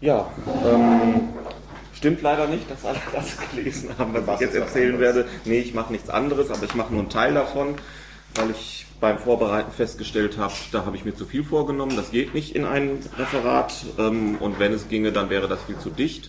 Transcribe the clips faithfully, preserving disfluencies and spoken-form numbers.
Ja, ähm, stimmt leider nicht, dass alle das gelesen haben, was, was ich jetzt erzählen werde. Nee, ich mache nichts anderes, aber ich mache nur einen Teil davon, weil ich beim Vorbereiten festgestellt habe, da habe ich mir zu viel vorgenommen, das geht nicht in ein Referat, ähm, und wenn es ginge, dann wäre das viel zu dicht.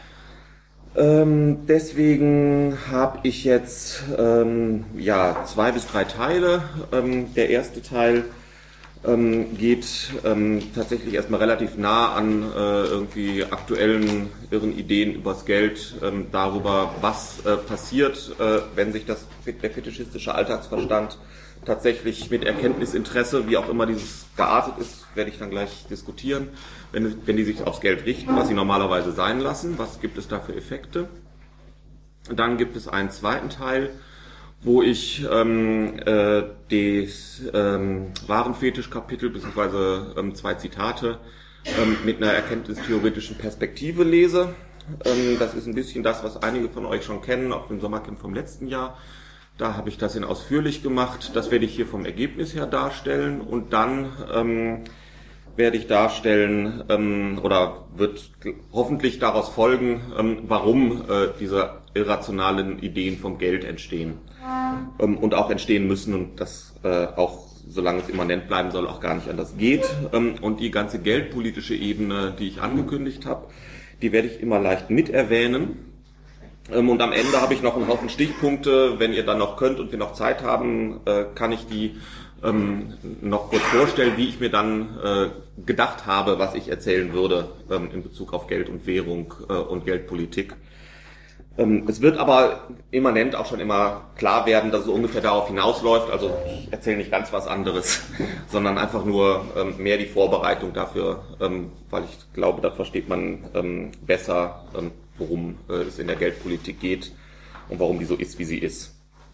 Ähm, deswegen habe ich jetzt ähm, ja, zwei bis drei Teile. Ähm, der erste Teil ähm, geht ähm, tatsächlich erstmal relativ nah an äh, irgendwie aktuellen irren Ideen übers Geld, ähm, darüber, was äh, passiert, äh, wenn sich das, der fetischistische Alltagsverstand tatsächlich mit Erkenntnisinteresse, wie auch immer dieses geartet ist, werde ich dann gleich diskutieren, wenn, wenn die sich aufs Geld richten, was sie normalerweise sein lassen, was gibt es da für Effekte. Dann gibt es einen zweiten Teil, wo ich ähm, äh, das ähm, Warenfetisch-Kapitel bzw. Ähm, zwei Zitate ähm, mit einer erkenntnistheoretischen Perspektive lese. Ähm, das ist ein bisschen das, was einige von euch schon kennen, auf dem Sommercamp vom letzten Jahr. Da habe ich das in ausführlich gemacht. Das werde ich hier vom Ergebnis her darstellen und dann ähm, werde ich darstellen ähm, oder wird hoffentlich daraus folgen, ähm, warum äh, diese irrationalen Ideen vom Geld entstehen ähm, und auch entstehen müssen und das äh, auch, solange es immanent bleiben soll, auch gar nicht anders geht. Ähm, und die ganze geldpolitische Ebene, die ich angekündigt habe, die werde ich immer leicht mit erwähnen. Und am Ende habe ich noch einen Haufen Stichpunkte. Wenn ihr dann noch könnt und wir noch Zeit haben, kann ich die ähm, noch kurz vorstellen, wie ich mir dann äh, gedacht habe, was ich erzählen würde ähm, in Bezug auf Geld und Währung äh, und Geldpolitik. Ähm, es wird aber immanent auch schon immer klar werden, dass es ungefähr darauf hinausläuft. Also ich erzähle nicht ganz was anderes, sondern einfach nur ähm, mehr die Vorbereitung dafür, ähm, weil ich glaube, da versteht man ähm, besser, ähm, worum äh, es in der Geldpolitik geht und warum die so ist, wie sie ist.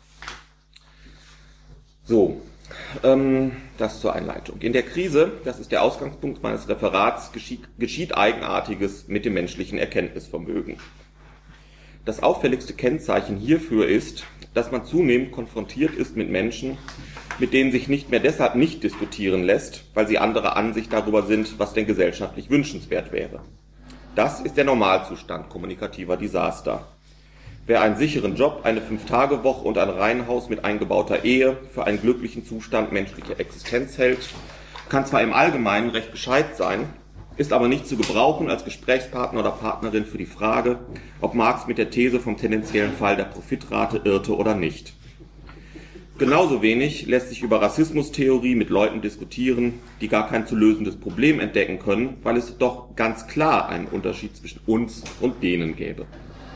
So, ähm, das zur Einleitung. In der Krise, das ist der Ausgangspunkt meines Referats, geschieht, geschieht Eigenartiges mit dem menschlichen Erkenntnisvermögen. Das auffälligste Kennzeichen hierfür ist, dass man zunehmend konfrontiert ist mit Menschen, mit denen sich nicht mehr deshalb nicht diskutieren lässt, weil sie anderer Ansicht darüber sind, was denn gesellschaftlich wünschenswert wäre. Das ist der Normalzustand kommunikativer Desaster. Wer einen sicheren Job, eine Fünf-Tage-Woche und ein Reihenhaus mit eingebauter Ehe für einen glücklichen Zustand menschlicher Existenz hält, kann zwar im Allgemeinen recht gescheit sein, ist aber nicht zu gebrauchen als Gesprächspartner oder Partnerin für die Frage, ob Marx mit der These vom tendenziellen Fall der Profitrate irrte oder nicht. Genauso wenig lässt sich über Rassismustheorie mit Leuten diskutieren, die gar kein zu lösendes Problem entdecken können, weil es doch ganz klar einen Unterschied zwischen uns und denen gäbe.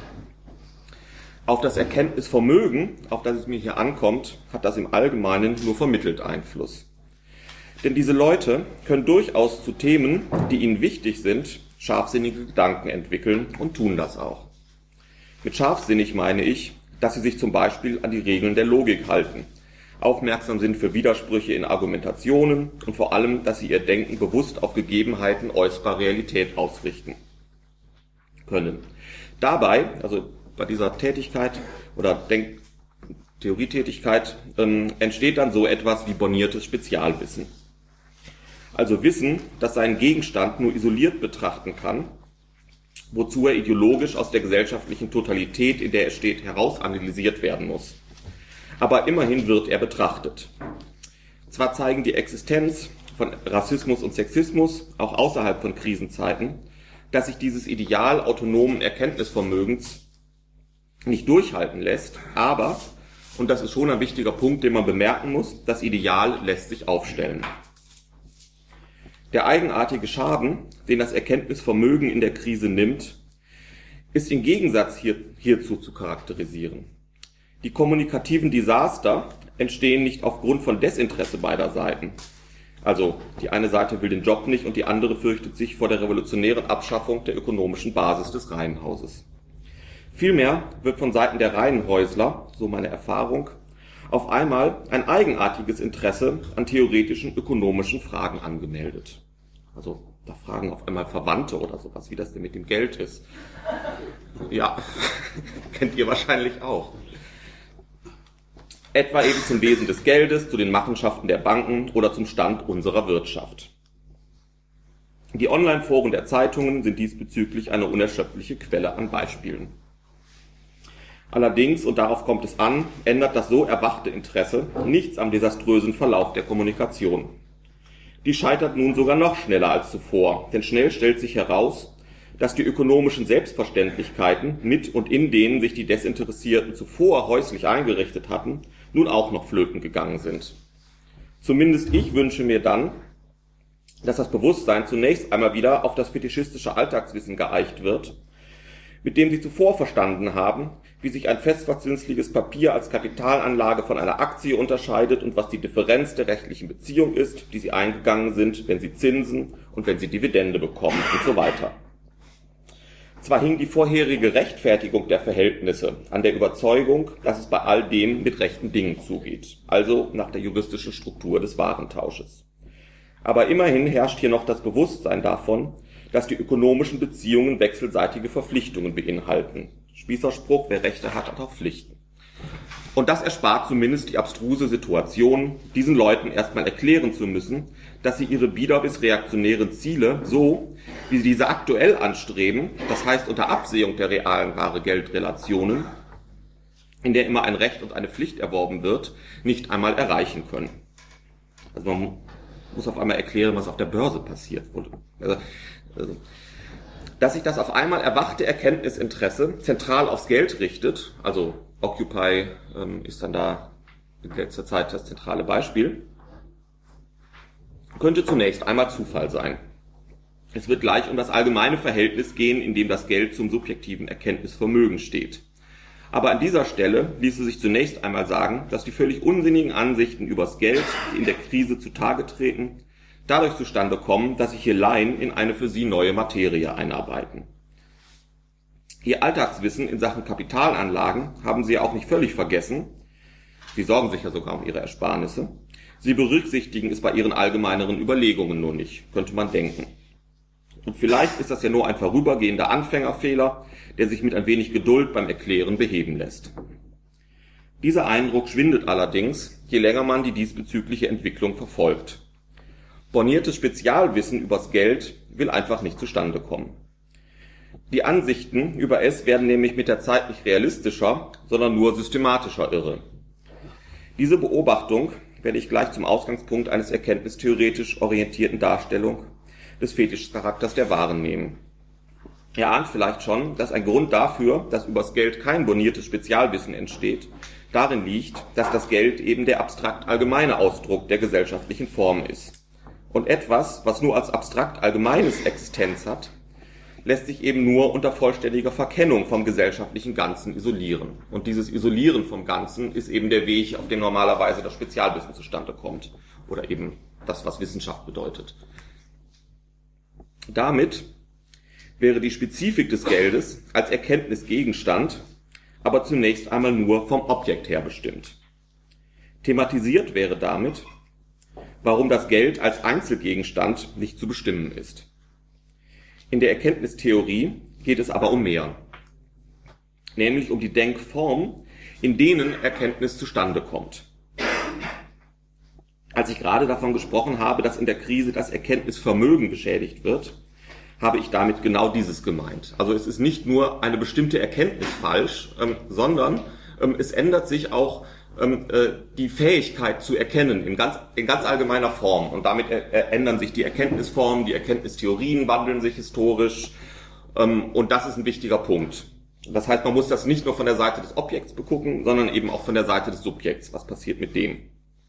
Auf das Erkenntnisvermögen, auf das es mir hier ankommt, hat das im Allgemeinen nur vermittelt Einfluss. Denn diese Leute können durchaus zu Themen, die ihnen wichtig sind, scharfsinnige Gedanken entwickeln und tun das auch. Mit scharfsinnig meine ich, dass sie sich zum Beispiel an die Regeln der Logik halten, aufmerksam sind für Widersprüche in Argumentationen und vor allem, dass sie ihr Denken bewusst auf Gegebenheiten äußerer Realität ausrichten können. Dabei, also bei dieser Tätigkeit oder Denk- Theorietätigkeit, ähm, entsteht dann so etwas wie borniertes Spezialwissen. Also Wissen, das seinen Gegenstand nur isoliert betrachten kann, wozu er ideologisch aus der gesellschaftlichen Totalität, in der er steht, herausanalysiert werden muss. Aber immerhin wird er betrachtet. Zwar zeigen die Existenz von Rassismus und Sexismus, auch außerhalb von Krisenzeiten, dass sich dieses Ideal autonomen Erkenntnisvermögens nicht durchhalten lässt, aber, und das ist schon ein wichtiger Punkt, den man bemerken muss, das Ideal lässt sich aufstellen. Der eigenartige Schaden, den das Erkenntnisvermögen in der Krise nimmt, ist im Gegensatz hier, hierzu zu charakterisieren. Die kommunikativen Desaster entstehen nicht aufgrund von Desinteresse beider Seiten. Also die eine Seite will den Job nicht und die andere fürchtet sich vor der revolutionären Abschaffung der ökonomischen Basis des Reihenhauses. Vielmehr wird von Seiten der Reihenhäusler, so meine Erfahrung, auf einmal ein eigenartiges Interesse an theoretischen ökonomischen Fragen angemeldet. Also da fragen auf einmal Verwandte oder sowas, wie das denn mit dem Geld ist. Ja, kennt ihr wahrscheinlich auch. Etwa eben zum Wesen des Geldes, zu den Machenschaften der Banken oder zum Stand unserer Wirtschaft. Die Online-Foren der Zeitungen sind diesbezüglich eine unerschöpfliche Quelle an Beispielen. Allerdings, und darauf kommt es an, ändert das so erwachte Interesse nichts am desaströsen Verlauf der Kommunikation. Die scheitert nun sogar noch schneller als zuvor, denn schnell stellt sich heraus, dass die ökonomischen Selbstverständlichkeiten, mit und in denen sich die Desinteressierten zuvor häuslich eingerichtet hatten, nun auch noch flöten gegangen sind. Zumindest ich wünsche mir dann, dass das Bewusstsein zunächst einmal wieder auf das fetischistische Alltagswissen geeicht wird, mit dem sie zuvor verstanden haben, wie sich ein festverzinsliches Papier als Kapitalanlage von einer Aktie unterscheidet und was die Differenz der rechtlichen Beziehung ist, die sie eingegangen sind, wenn sie Zinsen und wenn sie Dividende bekommen und so weiter. Zwar hing die vorherige Rechtfertigung der Verhältnisse an der Überzeugung, dass es bei all dem mit rechten Dingen zugeht, also nach der juristischen Struktur des Warentausches. Aber immerhin herrscht hier noch das Bewusstsein davon, dass die ökonomischen Beziehungen wechselseitige Verpflichtungen beinhalten. Spießerspruch, wer Rechte hat, hat auch Pflichten. Und das erspart zumindest die abstruse Situation, diesen Leuten erstmal erklären zu müssen, dass sie ihre bieder- bis reaktionären Ziele so, wie sie diese aktuell anstreben, das heißt unter Absehung der realen Ware-Geld-Relationen, in der immer ein Recht und eine Pflicht erworben wird, nicht einmal erreichen können. Also man muss auf einmal erklären, was auf der Börse passiert. Also, also, dass sich das auf einmal erwachte Erkenntnisinteresse zentral aufs Geld richtet, also Occupy ähm, ist dann da in letzter Zeit das zentrale Beispiel, könnte zunächst einmal Zufall sein. Es wird gleich um das allgemeine Verhältnis gehen, in dem das Geld zum subjektiven Erkenntnisvermögen steht. Aber an dieser Stelle ließe sich zunächst einmal sagen, dass die völlig unsinnigen Ansichten übers Geld, die in der Krise zutage treten, dadurch zustande kommen, dass sich hier Laien in eine für sie neue Materie einarbeiten. Ihr Alltagswissen in Sachen Kapitalanlagen haben sie ja auch nicht völlig vergessen. Sie sorgen sich ja sogar um ihre Ersparnisse. Sie berücksichtigen es bei ihren allgemeineren Überlegungen nur nicht, könnte man denken. Und vielleicht ist das ja nur ein vorübergehender Anfängerfehler, der sich mit ein wenig Geduld beim Erklären beheben lässt. Dieser Eindruck schwindet allerdings, je länger man die diesbezügliche Entwicklung verfolgt. Borniertes Spezialwissen übers Geld will einfach nicht zustande kommen. Die Ansichten über es werden nämlich mit der Zeit nicht realistischer, sondern nur systematischer irre. Diese Beobachtung werde ich gleich zum Ausgangspunkt eines erkenntnistheoretisch orientierten Darstellung des Fetischcharakters der Waren nehmen. Ihr ahnt vielleicht schon, dass ein Grund dafür, dass übers Geld kein borniertes Spezialwissen entsteht, darin liegt, dass das Geld eben der abstrakt allgemeine Ausdruck der gesellschaftlichen Form ist. Und etwas, was nur als abstrakt allgemeines Existenz hat, lässt sich eben nur unter vollständiger Verkennung vom gesellschaftlichen Ganzen isolieren. Und dieses Isolieren vom Ganzen ist eben der Weg, auf dem normalerweise das Spezialwissen zustande kommt. Oder eben das, was Wissenschaft bedeutet. Damit wäre die Spezifik des Geldes als Erkenntnisgegenstand aber zunächst einmal nur vom Objekt her bestimmt. Thematisiert wäre damit, warum das Geld als Einzelgegenstand nicht zu bestimmen ist. In der Erkenntnistheorie geht es aber um mehr, nämlich um die Denkform, in denen Erkenntnis zustande kommt. Als ich gerade davon gesprochen habe, dass in der Krise das Erkenntnisvermögen beschädigt wird, habe ich damit genau dieses gemeint. Also es ist nicht nur eine bestimmte Erkenntnis falsch, ähm, sondern ähm, es ändert sich auch ähm, äh, die Fähigkeit zu erkennen in ganz, in ganz allgemeiner Form. Und damit äh, ändern sich die Erkenntnisformen, die Erkenntnistheorien wandeln sich historisch. Ähm, und das ist ein wichtiger Punkt. Das heißt, man muss das nicht nur von der Seite des Objekts begucken, sondern eben auch von der Seite des Subjekts. Was passiert mit dem?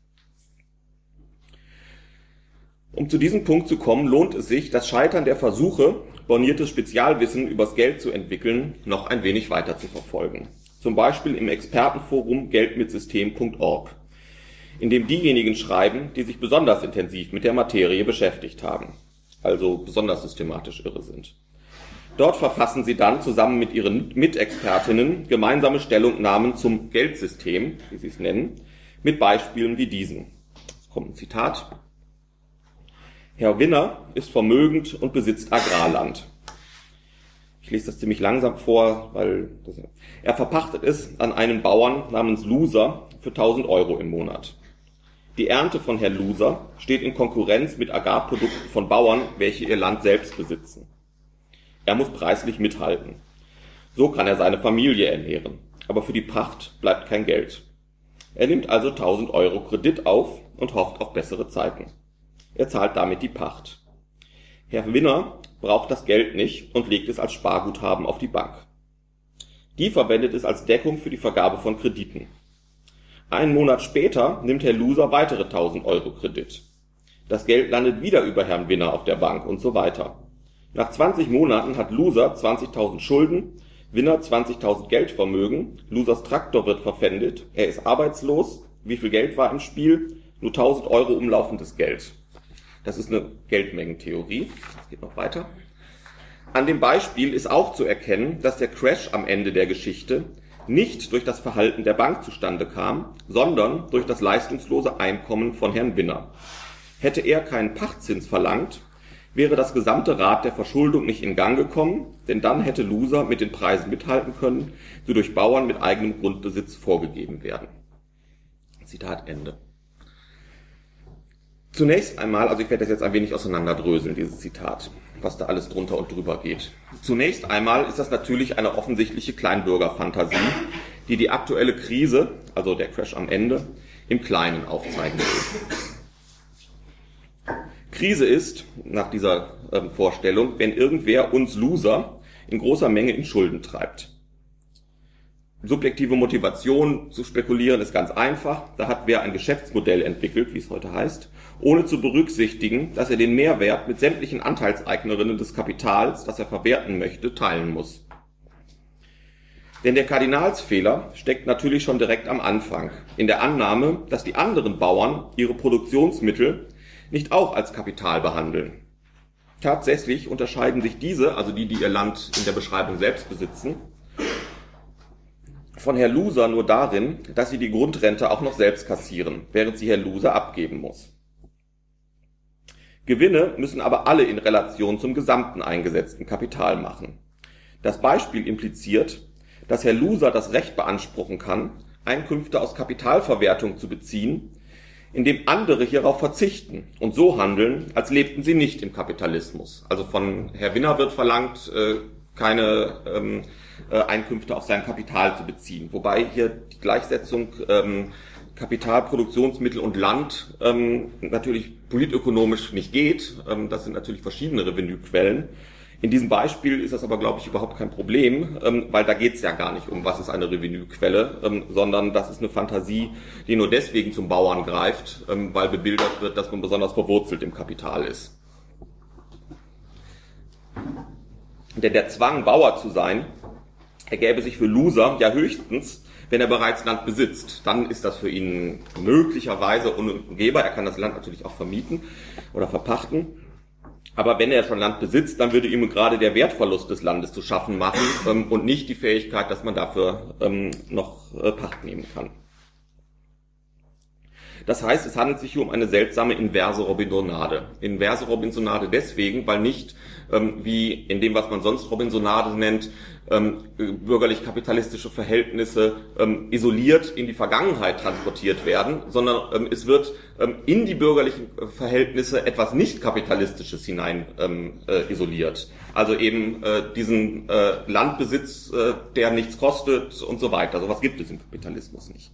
Um zu diesem Punkt zu kommen, lohnt es sich, das Scheitern der Versuche, borniertes Spezialwissen übers Geld zu entwickeln, noch ein wenig weiter zu verfolgen. Zum Beispiel im Expertenforum geldmitsystem punkt org, in dem diejenigen schreiben, die sich besonders intensiv mit der Materie beschäftigt haben, also besonders systematisch irre sind. Dort verfassen sie dann zusammen mit ihren Mitexpertinnen gemeinsame Stellungnahmen zum Geldsystem, wie sie es nennen, mit Beispielen wie diesen. Es kommt ein Zitat. Herr Winner ist vermögend und besitzt Agrarland. Ich lese das ziemlich langsam vor, weil das, er verpachtet es an einen Bauern namens Loser für tausend Euro im Monat. Die Ernte von Herrn Loser steht in Konkurrenz mit Agrarprodukten von Bauern, welche ihr Land selbst besitzen. Er muss preislich mithalten. So kann er seine Familie ernähren. Aber für die Pacht bleibt kein Geld. Er nimmt also tausend Euro Kredit auf und hofft auf bessere Zeiten. Er zahlt damit die Pacht. Herr Winner braucht das Geld nicht und legt es als Sparguthaben auf die Bank. Die verwendet es als Deckung für die Vergabe von Krediten. Einen Monat später nimmt Herr Loser weitere tausend Euro Kredit. Das Geld landet wieder über Herrn Winner auf der Bank und so weiter. Nach zwanzig Monaten hat Loser zwanzigtausend Schulden, Winner zwanzigtausend Geldvermögen, Losers Traktor wird verpfändet, er ist arbeitslos. Wie viel Geld war im Spiel? Nur tausend Euro umlaufendes Geld. Das ist eine Geldmengentheorie. Das geht noch weiter. An dem Beispiel ist auch zu erkennen, dass der Crash am Ende der Geschichte nicht durch das Verhalten der Bank zustande kam, sondern durch das leistungslose Einkommen von Herrn Winner. Hätte er keinen Pachtzins verlangt, wäre das gesamte Rad der Verschuldung nicht in Gang gekommen, denn dann hätte Loser mit den Preisen mithalten können, die durch Bauern mit eigenem Grundbesitz vorgegeben werden. Zitat Ende. Zunächst einmal, also ich werde das jetzt ein wenig auseinanderdröseln, dieses Zitat, was da alles drunter und drüber geht. Zunächst einmal ist das natürlich eine offensichtliche Kleinbürgerfantasie, die die aktuelle Krise, also der Crash am Ende, im Kleinen aufzeigen will. Krise ist, nach dieser äh, Vorstellung, wenn irgendwer uns Loser in großer Menge in Schulden treibt. Subjektive Motivation zu spekulieren ist ganz einfach. Da hat wer ein Geschäftsmodell entwickelt, wie es heute heißt, ohne zu berücksichtigen, dass er den Mehrwert mit sämtlichen Anteilseignerinnen des Kapitals, das er verwerten möchte, teilen muss. Denn der Kardinalsfehler steckt natürlich schon direkt am Anfang, in der Annahme, dass die anderen Bauern ihre Produktionsmittel nicht auch als Kapital behandeln. Tatsächlich unterscheiden sich diese, also die, die ihr Land in der Beschreibung selbst besitzen, von Herr Loser nur darin, dass sie die Grundrente auch noch selbst kassieren, während sie Herr Loser abgeben muss. Gewinne müssen aber alle in Relation zum gesamten eingesetzten Kapital machen. Das Beispiel impliziert, dass Herr Loser das Recht beanspruchen kann, Einkünfte aus Kapitalverwertung zu beziehen, indem andere hierauf verzichten und so handeln, als lebten sie nicht im Kapitalismus. Also von Herr Winner wird verlangt, keine ähm, Einkünfte aus seinem Kapital zu beziehen. Wobei hier die Gleichsetzung ähm, Kapital, Produktionsmittel und Land ähm, natürlich politökonomisch nicht geht. Ähm, das sind natürlich verschiedene Revenuequellen. In diesem Beispiel ist das aber, glaube ich, überhaupt kein Problem, ähm, weil da geht es ja gar nicht um, was ist eine Revenuequelle, ähm, sondern das ist eine Fantasie, die nur deswegen zum Bauern greift, ähm, weil bebildert wird, dass man besonders verwurzelt im Kapital ist. Denn der Zwang, Bauer zu sein, ergäbe sich für Loser ja höchstens, wenn er bereits Land besitzt. Dann ist das für ihn möglicherweise unumgehbar. Er kann das Land natürlich auch vermieten oder verpachten. Aber wenn er schon Land besitzt, dann würde ihm gerade der Wertverlust des Landes zu schaffen machen ähm, und nicht die Fähigkeit, dass man dafür ähm, noch äh, Pacht nehmen kann. Das heißt, es handelt sich hier um eine seltsame inverse Robinsonade. Inverse Robinsonade deswegen, weil nicht, ähm, wie in dem, was man sonst Robinsonade nennt, ähm, bürgerlich-kapitalistische Verhältnisse ähm, isoliert in die Vergangenheit transportiert werden, sondern ähm, es wird ähm, in die bürgerlichen Verhältnisse etwas nicht-kapitalistisches hinein ähm, äh, isoliert. Also eben äh, diesen äh, Landbesitz, äh, der nichts kostet und so weiter. Sowas gibt es im Kapitalismus nicht.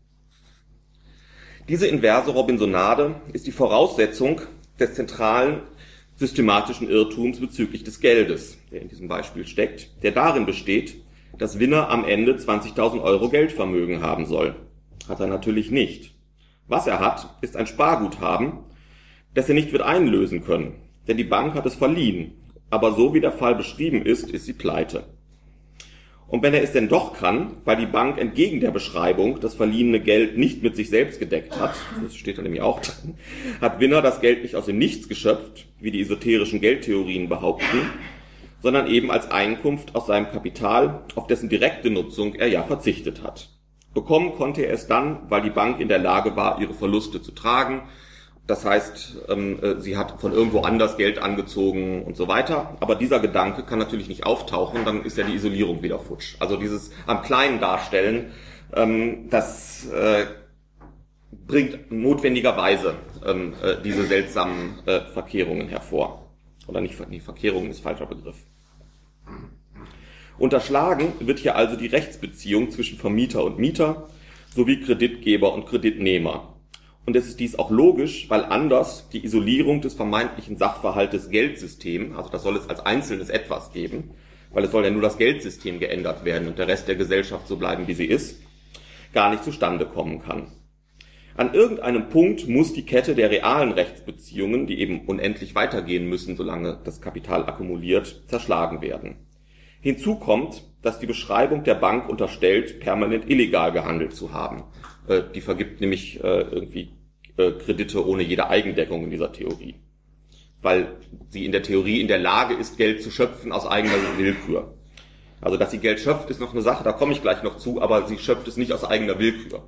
Diese inverse Robinsonade ist die Voraussetzung des zentralen systematischen Irrtums bezüglich des Geldes, der in diesem Beispiel steckt, der darin besteht, dass Winner am Ende zwanzigtausend Euro Geldvermögen haben soll. Hat er natürlich nicht. Was er hat, ist ein Sparguthaben, das er nicht wird einlösen können, denn die Bank hat es verliehen. Aber so wie der Fall beschrieben ist, ist sie pleite. Und wenn er es denn doch kann, weil die Bank entgegen der Beschreibung das verliehene Geld nicht mit sich selbst gedeckt hat, das steht da nämlich auch drin, hat Winner das Geld nicht aus dem Nichts geschöpft, wie die esoterischen Geldtheorien behaupten, sondern eben als Einkunft aus seinem Kapital, auf dessen direkte Nutzung er ja verzichtet hat. Bekommen konnte er es dann, weil die Bank in der Lage war, ihre Verluste zu tragen. Das heißt, sie hat von irgendwo anders Geld angezogen und so weiter. Aber dieser Gedanke kann natürlich nicht auftauchen, dann ist ja die Isolierung wieder futsch. Also dieses am Kleinen darstellen, das bringt notwendigerweise ähm, äh, diese seltsamen äh, Verkehrungen hervor. Oder nicht, nee, Verkehrungen ist falscher Begriff. Unterschlagen wird hier also die Rechtsbeziehung zwischen Vermieter und Mieter sowie Kreditgeber und Kreditnehmer. Und es ist dies auch logisch, weil anders die Isolierung des vermeintlichen Sachverhaltes Geldsystem, also das soll es als einzelnes Etwas geben, weil es soll ja nur das Geldsystem geändert werden und der Rest der Gesellschaft so bleiben, wie sie ist, gar nicht zustande kommen kann. An irgendeinem Punkt muss die Kette der realen Rechtsbeziehungen, die eben unendlich weitergehen müssen, solange das Kapital akkumuliert, zerschlagen werden. Hinzu kommt, dass die Beschreibung der Bank unterstellt, permanent illegal gehandelt zu haben. Äh, die vergibt nämlich äh, irgendwie äh, Kredite ohne jede Eigendeckung in dieser Theorie. Weil sie in der Theorie in der Lage ist, Geld zu schöpfen aus eigener Willkür. Also, dass sie Geld schöpft, ist noch eine Sache, da komme ich gleich noch zu, aber sie schöpft es nicht aus eigener Willkür.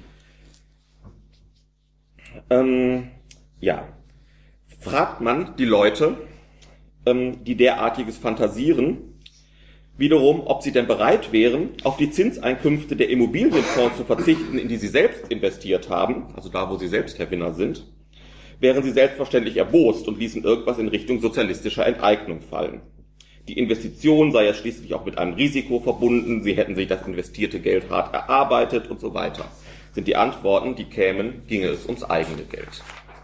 Ähm, ja. Fragt man die Leute, ähm, die derartiges fantasieren, wiederum, ob sie denn bereit wären, auf die Zinseinkünfte der Immobilienfonds zu verzichten, in die sie selbst investiert haben, also da, wo sie selbst Herr Winner sind, wären sie selbstverständlich erbost und ließen irgendwas in Richtung sozialistischer Enteignung fallen. Die Investition sei ja schließlich auch mit einem Risiko verbunden, sie hätten sich das investierte Geld hart erarbeitet und so weiter. Sind die Antworten, die kämen, ginge es ums eigene Geld.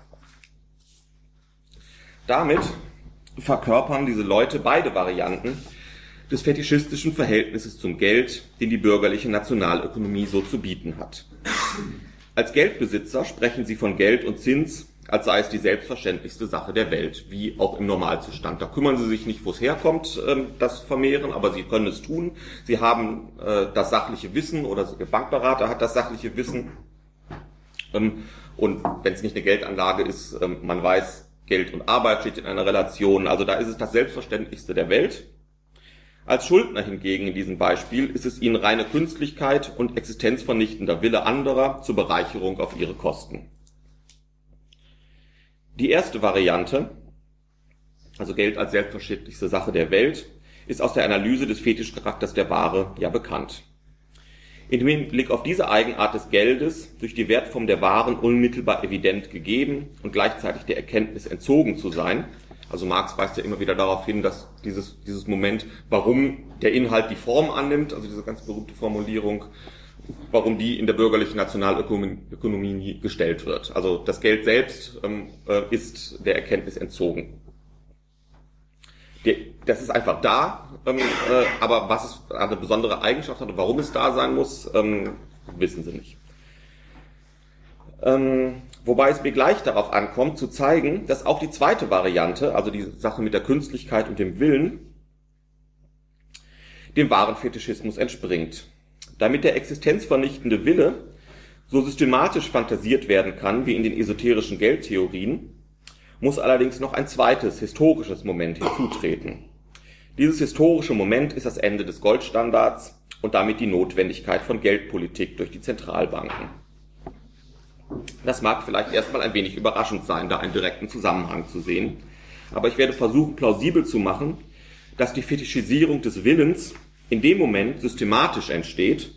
Damit verkörpern diese Leute beide Varianten des fetischistischen Verhältnisses zum Geld, den die bürgerliche Nationalökonomie so zu bieten hat. Als Geldbesitzer sprechen sie von Geld und Zins, als sei es die selbstverständlichste Sache der Welt, wie auch im Normalzustand. Da kümmern sie sich nicht, wo es herkommt, das Vermehren, aber sie können es tun. Sie haben das sachliche Wissen, oder der Bankberater hat das sachliche Wissen. Und wenn es nicht eine Geldanlage ist, man weiß, Geld und Arbeit steht in einer Relation. Also da ist es das Selbstverständlichste der Welt. Als Schuldner hingegen in diesem Beispiel ist es ihnen reine Künstlichkeit und existenzvernichtender Wille anderer zur Bereicherung auf ihre Kosten. Die erste Variante, also Geld als selbstverständlichste Sache der Welt, ist aus der Analyse des Fetischcharakters der Ware ja bekannt. In dem Hinblick auf diese Eigenart des Geldes, durch die Wertform der Waren unmittelbar evident gegeben und gleichzeitig der Erkenntnis entzogen zu sein, also Marx weist ja immer wieder darauf hin, dass dieses, dieses Moment, warum der Inhalt die Form annimmt, also diese ganz berühmte Formulierung, warum die in der bürgerlichen Nationalökonomie gestellt wird. Also das Geld selbst ähm, ist der Erkenntnis entzogen. Die, das ist einfach da, ähm, äh, aber was es eine besondere Eigenschaft hat und warum es da sein muss, ähm, wissen sie nicht. Ähm, wobei es mir gleich darauf ankommt, zu zeigen, dass auch die zweite Variante, also die Sache mit der Künstlichkeit und dem Willen, dem wahren Fetischismus entspringt. Damit der existenzvernichtende Wille so systematisch fantasiert werden kann wie in den esoterischen Geldtheorien, muss allerdings noch ein zweites historisches Moment hinzutreten. Dieses historische Moment ist das Ende des Goldstandards und damit die Notwendigkeit von Geldpolitik durch die Zentralbanken. Das mag vielleicht erstmal ein wenig überraschend sein, da einen direkten Zusammenhang zu sehen, aber ich werde versuchen, plausibel zu machen, dass die Fetischisierung des Willens in dem Moment systematisch entsteht,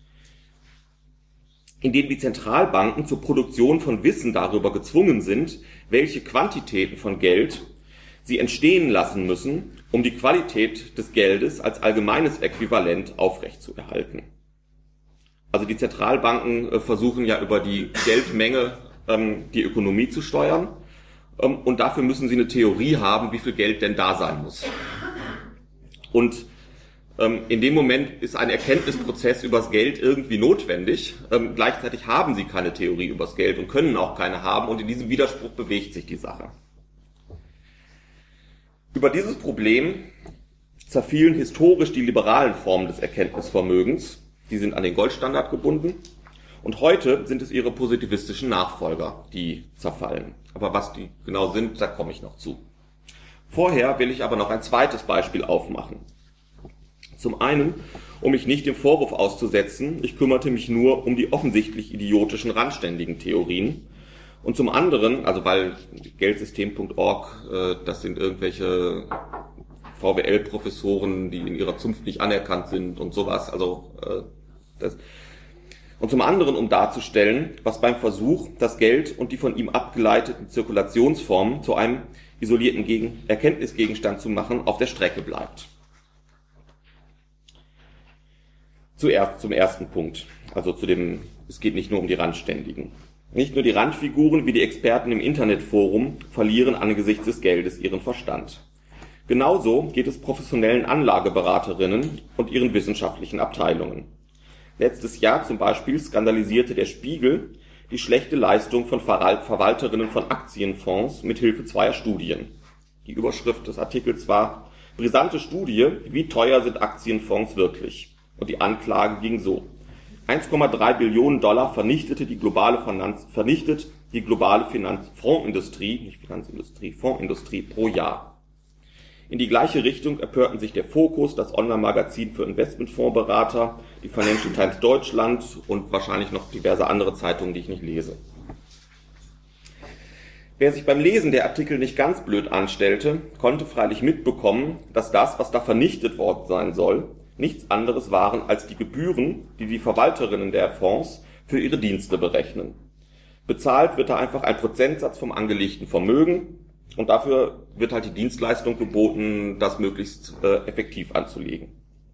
in dem die Zentralbanken zur Produktion von Wissen darüber gezwungen sind, welche Quantitäten von Geld sie entstehen lassen müssen, um die Qualität des Geldes als allgemeines Äquivalent aufrechtzuerhalten. Also die Zentralbanken äh, versuchen ja über die Geldmenge ähm, die Ökonomie zu steuern, ähm, und dafür müssen sie eine Theorie haben, wie viel Geld denn da sein muss. Und ähm, in dem Moment ist ein Erkenntnisprozess übers Geld irgendwie notwendig. Ähm, gleichzeitig haben sie keine Theorie übers Geld und können auch keine haben, und in diesem Widerspruch bewegt sich die Sache. Über dieses Problem zerfielen historisch die liberalen Formen des Erkenntnisvermögens. Die sind an den Goldstandard gebunden. Und heute sind es ihre positivistischen Nachfolger, die zerfallen. Aber was die genau sind, da komme ich noch zu. Vorher will ich aber noch ein zweites Beispiel aufmachen. Zum einen, um mich nicht dem Vorwurf auszusetzen, ich kümmerte mich nur um die offensichtlich idiotischen randständigen Theorien. Und zum anderen, also weil Geldsystem Punkt org, äh, das sind irgendwelche V W L-Professoren, die in ihrer Zunft nicht anerkannt sind und sowas, also äh, das. Und zum anderen, um darzustellen, was beim Versuch, das Geld und die von ihm abgeleiteten Zirkulationsformen zu einem isolierten Gegen- Erkenntnisgegenstand zu machen, auf der Strecke bleibt. Zuerst zum ersten Punkt, also zu dem, es geht nicht nur um die Randständigen. Nicht nur die Randfiguren wie die Experten im Internetforum verlieren angesichts des Geldes ihren Verstand. Genauso geht es professionellen Anlageberaterinnen und ihren wissenschaftlichen Abteilungen. Letztes Jahr zum Beispiel skandalisierte der Spiegel die schlechte Leistung von Verwalterinnen von Aktienfonds mit Hilfe zweier Studien. Die Überschrift des Artikels war: Brisante Studie, wie teuer sind Aktienfonds wirklich? Und die Anklage ging so: eins Komma drei Billionen Dollar vernichtete die globale Finanz, vernichtet die globale Finanz, Fondsindustrie, nicht Finanzindustrie, Fondsindustrie pro Jahr. In die gleiche Richtung empörten sich der Focus, das Online-Magazin für Investmentfondsberater, die Financial Times Deutschland und wahrscheinlich noch diverse andere Zeitungen, die ich nicht lese. Wer sich beim Lesen der Artikel nicht ganz blöd anstellte, konnte freilich mitbekommen, dass das, was da vernichtet worden sein soll, nichts anderes waren als die Gebühren, die die Verwalterinnen der Fonds für ihre Dienste berechnen. Bezahlt wird da einfach ein Prozentsatz vom angelegten Vermögen, und dafür wird halt die Dienstleistung geboten, das möglichst äh, effektiv anzulegen.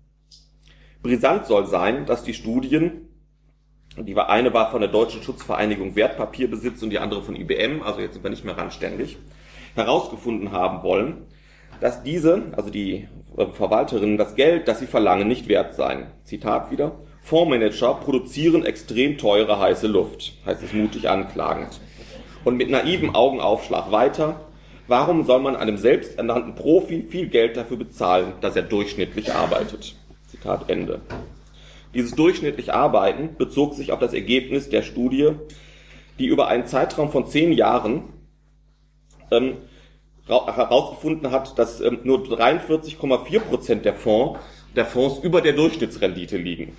Brisant soll sein, dass die Studien, die war, eine war von der Deutschen Schutzvereinigung Wertpapierbesitz und die andere von I B M, also jetzt sind wir nicht mehr randständig, herausgefunden haben wollen, dass diese, also die äh, Verwalterinnen, das Geld, das sie verlangen, nicht wert seien. Zitat wieder: Fondsmanager produzieren extrem teure heiße Luft, heißt es mutig anklagend. Und mit naivem Augenaufschlag weiter: Warum soll man einem selbsternannten Profi viel Geld dafür bezahlen, dass er durchschnittlich arbeitet? Zitat Ende. Dieses durchschnittlich Arbeiten bezog sich auf das Ergebnis der Studie, die über einen Zeitraum von zehn Jahren ähm, herausgefunden hat, dass ähm, nur dreiundvierzig Komma vier Prozent der Fonds, der Fonds über der Durchschnittsrendite liegen.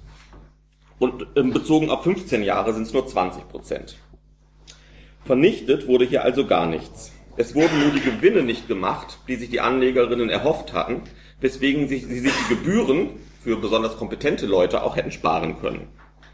Und ähm, bezogen auf fünfzehn Jahre sind es nur zwanzig Prozent. Vernichtet wurde hier also gar nichts. Es wurden nur die Gewinne nicht gemacht, die sich die Anlegerinnen erhofft hatten, weswegen sie sich die Gebühren für besonders kompetente Leute auch hätten sparen können.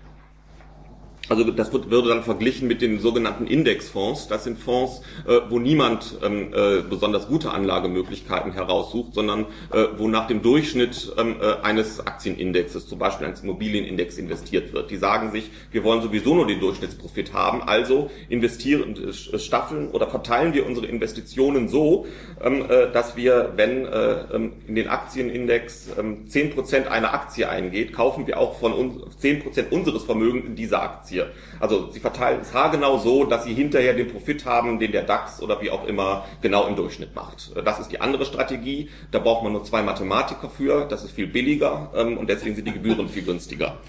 Also das würde dann verglichen mit den sogenannten Indexfonds. Das sind Fonds, äh, wo niemand ähm, äh, besonders gute Anlagemöglichkeiten heraussucht, sondern äh, wo nach dem Durchschnitt ähm, äh, eines Aktienindexes, zum Beispiel eines Immobilienindex, investiert wird. Die sagen sich, wir wollen sowieso nur den Durchschnittsprofit haben, also investieren, äh, staffeln oder verteilen wir unsere Investitionen so, ähm, äh, dass wir, wenn äh, in den Aktienindex äh, zehn Prozent einer Aktie eingeht, kaufen wir auch von uns zehn Prozent unseres Vermögens in dieser Aktie. Also sie verteilen es haargenau so, dass sie hinterher den Profit haben, den der DAX oder wie auch immer genau im Durchschnitt macht. Das ist die andere Strategie. Da braucht man nur zwei Mathematiker für. Das ist viel billiger und deswegen sind die Gebühren viel günstiger.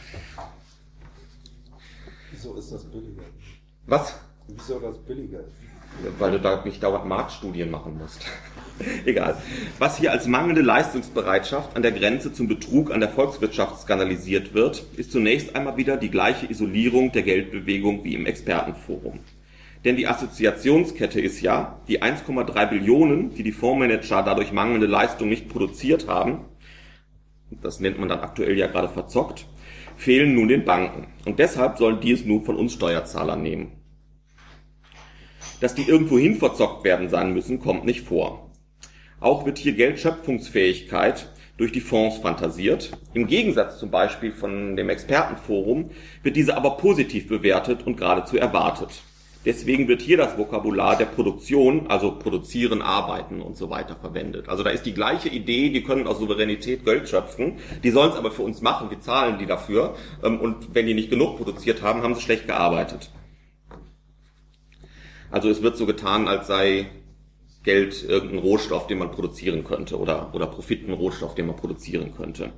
Wieso ist das billiger? Was? Wieso das billiger ist? Weil du da nicht dauernd Marktstudien machen musst. Egal. Was hier als mangelnde Leistungsbereitschaft an der Grenze zum Betrug an der Volkswirtschaft skandalisiert wird, ist zunächst einmal wieder die gleiche Isolierung der Geldbewegung wie im Expertenforum. Denn die Assoziationskette ist ja, die eins Komma drei Billionen, die die Fondsmanager dadurch mangelnde Leistung nicht produziert haben, das nennt man dann aktuell ja gerade verzockt, fehlen nun den Banken. Und deshalb sollen die es nun von uns Steuerzahlern nehmen. Dass die irgendwohin verzockt werden sein müssen, kommt nicht vor. Auch wird hier Geldschöpfungsfähigkeit durch die Fonds fantasiert. Im Gegensatz zum Beispiel von dem Expertenforum wird diese aber positiv bewertet und geradezu erwartet. Deswegen wird hier das Vokabular der Produktion, also produzieren, arbeiten und so weiter verwendet. Also da ist die gleiche Idee, die können aus Souveränität Geld schöpfen, die sollen es aber für uns machen, wir zahlen die dafür und wenn die nicht genug produziert haben, haben sie schlecht gearbeitet. Also es wird so getan, als sei Geld irgendein Rohstoff, den man produzieren könnte, oder, oder Profit ein Rohstoff, den man produzieren könnte.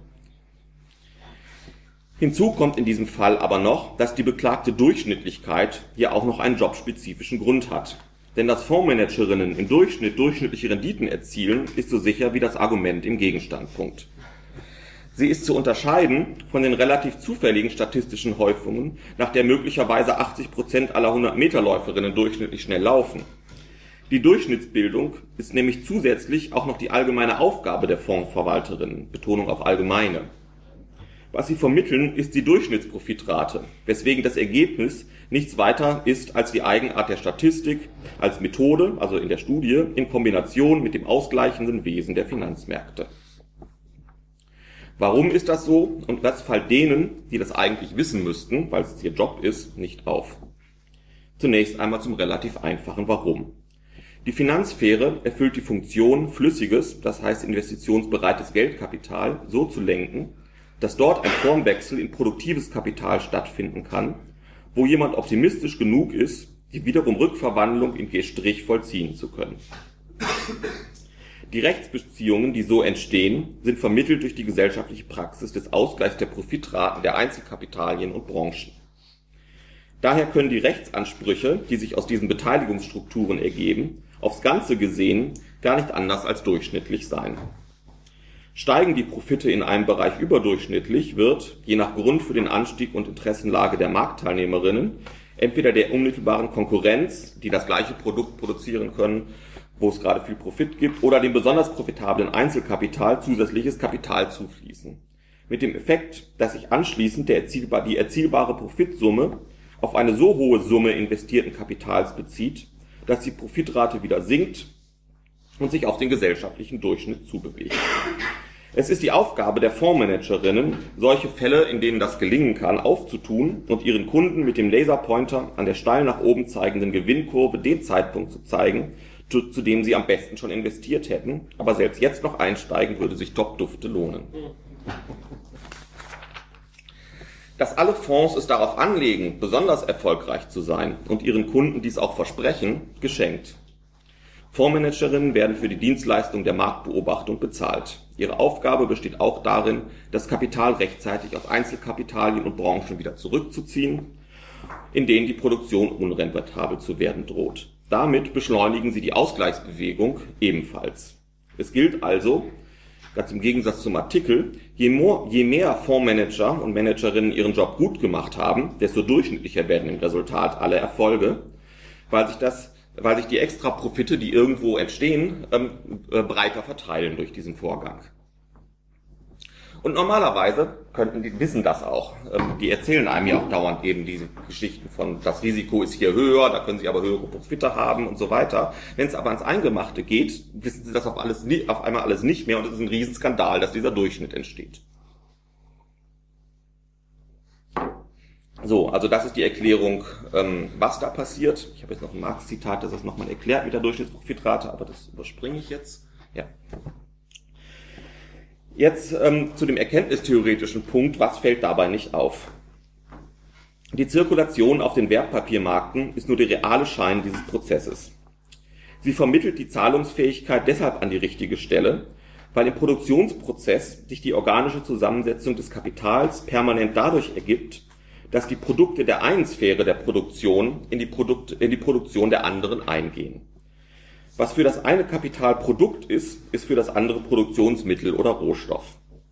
Hinzu kommt in diesem Fall aber noch, dass die beklagte Durchschnittlichkeit hier auch noch einen jobspezifischen Grund hat. Denn dass Fondsmanagerinnen im Durchschnitt durchschnittliche Renditen erzielen, ist so sicher wie das Argument im Gegenstandpunkt. Sie ist zu unterscheiden von den relativ zufälligen statistischen Häufungen, nach der möglicherweise achtzig Prozent aller hundert-Meter-Läuferinnen durchschnittlich schnell laufen. Die Durchschnittsbildung ist nämlich zusätzlich auch noch die allgemeine Aufgabe der Fondsverwalterinnen, Betonung auf allgemeine. Was sie vermitteln, ist die Durchschnittsprofitrate, weswegen das Ergebnis nichts weiter ist als die Eigenart der Statistik als Methode, also in der Studie, in Kombination mit dem ausgleichenden Wesen der Finanzmärkte. Warum ist das so? Und das fällt denen, die das eigentlich wissen müssten, weil es ihr Job ist, nicht auf. Zunächst einmal zum relativ einfachen Warum. Die Finanzsphäre erfüllt die Funktion, flüssiges, das heißt investitionsbereites Geldkapital, so zu lenken, dass dort ein Formwechsel in produktives Kapital stattfinden kann, wo jemand optimistisch genug ist, die wiederum Rückverwandlung in G' vollziehen zu können. Die Rechtsbeziehungen, die so entstehen, sind vermittelt durch die gesellschaftliche Praxis des Ausgleichs der Profitraten der Einzelkapitalien und Branchen. Daher können die Rechtsansprüche, die sich aus diesen Beteiligungsstrukturen ergeben, aufs Ganze gesehen gar nicht anders als durchschnittlich sein. Steigen die Profite in einem Bereich überdurchschnittlich, wird, je nach Grund für den Anstieg und Interessenlage der Marktteilnehmerinnen, entweder der unmittelbaren Konkurrenz, die das gleiche Produkt produzieren können, wo es gerade viel Profit gibt, oder dem besonders profitablen Einzelkapital zusätzliches Kapital zufließen. Mit dem Effekt, dass sich anschließend der erzielbar, die erzielbare Profitsumme auf eine so hohe Summe investierten Kapitals bezieht, dass die Profitrate wieder sinkt und sich auf den gesellschaftlichen Durchschnitt zubewegt. Es ist die Aufgabe der Fondsmanagerinnen, solche Fälle, in denen das gelingen kann, aufzutun und ihren Kunden mit dem Laserpointer an der steil nach oben zeigenden Gewinnkurve den Zeitpunkt zu zeigen, zu, zu dem sie am besten schon investiert hätten, aber selbst jetzt noch einsteigen würde sich Top-Dufte lohnen. Dass alle Fonds es darauf anlegen, besonders erfolgreich zu sein und ihren Kunden dies auch versprechen, geschenkt. Fondsmanagerinnen werden für die Dienstleistung der Marktbeobachtung bezahlt. Ihre Aufgabe besteht auch darin, das Kapital rechtzeitig aus Einzelkapitalien und Branchen wieder zurückzuziehen, in denen die Produktion unrentabel zu werden droht. Damit beschleunigen sie die Ausgleichsbewegung ebenfalls. Es gilt also, ganz im Gegensatz zum Artikel, je mehr, je mehr Fondsmanager und Managerinnen ihren Job gut gemacht haben, desto durchschnittlicher werden im Resultat alle Erfolge, weil sich das weil sich die Extraprofite, die irgendwo entstehen, ähm, äh, breiter verteilen durch diesen Vorgang. Und normalerweise könnten die wissen das auch. Ähm, die erzählen einem ja auch dauernd eben diese Geschichten von, das Risiko ist hier höher, da können sie aber höhere Profite haben und so weiter. Wenn es aber ans Eingemachte geht, wissen sie das auf, alles, auf einmal alles nicht mehr und es ist ein Riesenskandal, dass dieser Durchschnitt entsteht. So, also das ist die Erklärung, ähm, was da passiert. Ich habe jetzt noch ein Marx-Zitat, das das nochmal erklärt mit der Durchschnittsprofitrate, aber das überspringe ich jetzt. Ja. Jetzt ähm, zu dem erkenntnistheoretischen Punkt, was fällt dabei nicht auf? Die Zirkulation auf den Wertpapiermärkten ist nur der reale Schein dieses Prozesses. Sie vermittelt die Zahlungsfähigkeit deshalb an die richtige Stelle, weil im Produktionsprozess sich die organische Zusammensetzung des Kapitals permanent dadurch ergibt, dass die Produkte der einen Sphäre der Produktion in die, Produkt, in die Produktion der anderen eingehen. Was für das eine Kapital Produkt ist, ist für das andere Produktionsmittel oder Rohstoff.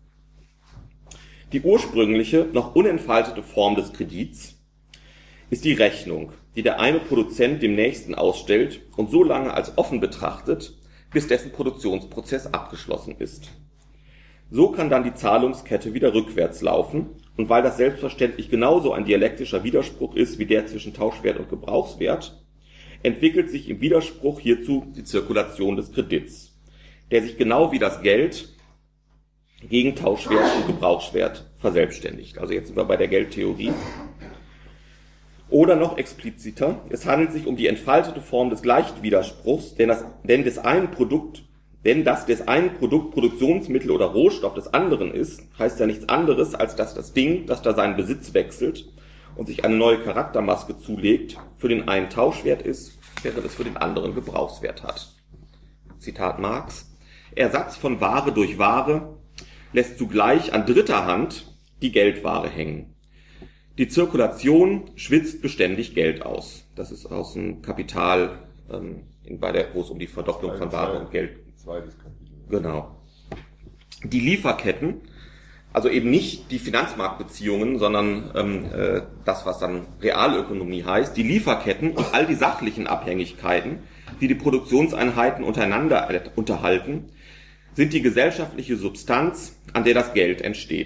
Die ursprüngliche, noch unentfaltete Form des Kredits ist die Rechnung, die der eine Produzent dem nächsten ausstellt und so lange als offen betrachtet, bis dessen Produktionsprozess abgeschlossen ist. So kann dann die Zahlungskette wieder rückwärts laufen, und weil das selbstverständlich genauso ein dialektischer Widerspruch ist wie der zwischen Tauschwert und Gebrauchswert, entwickelt sich im Widerspruch hierzu die Zirkulation des Kredits, der sich genau wie das Geld gegen Tauschwert und Gebrauchswert verselbstständigt. Also jetzt sind wir bei der Geldtheorie. Oder noch expliziter, es handelt sich um die entfaltete Form des gleichen Widerspruchs, denn das, denn des einen Produkt Denn dass des einen Produkt Produktionsmittel oder Rohstoff des anderen ist, heißt ja nichts anderes, als dass das Ding, das da seinen Besitz wechselt und sich eine neue Charaktermaske zulegt, für den einen Tauschwert ist, während es für den anderen Gebrauchswert hat. Zitat Marx: Ersatz von Ware durch Ware lässt zugleich an dritter Hand die Geldware hängen. Die Zirkulation schwitzt beständig Geld aus. Das ist aus dem Kapital, ähm, in, bei der, wo es um die Verdopplung von Ware und Geld geht. Zweites Kapitel. Genau. Die Lieferketten, also eben nicht die Finanzmarktbeziehungen, sondern ähm, äh, das, was dann Realökonomie heißt, die Lieferketten und all die sachlichen Abhängigkeiten, die die Produktionseinheiten untereinander unterhalten, sind die gesellschaftliche Substanz, an der das Geld entsteht.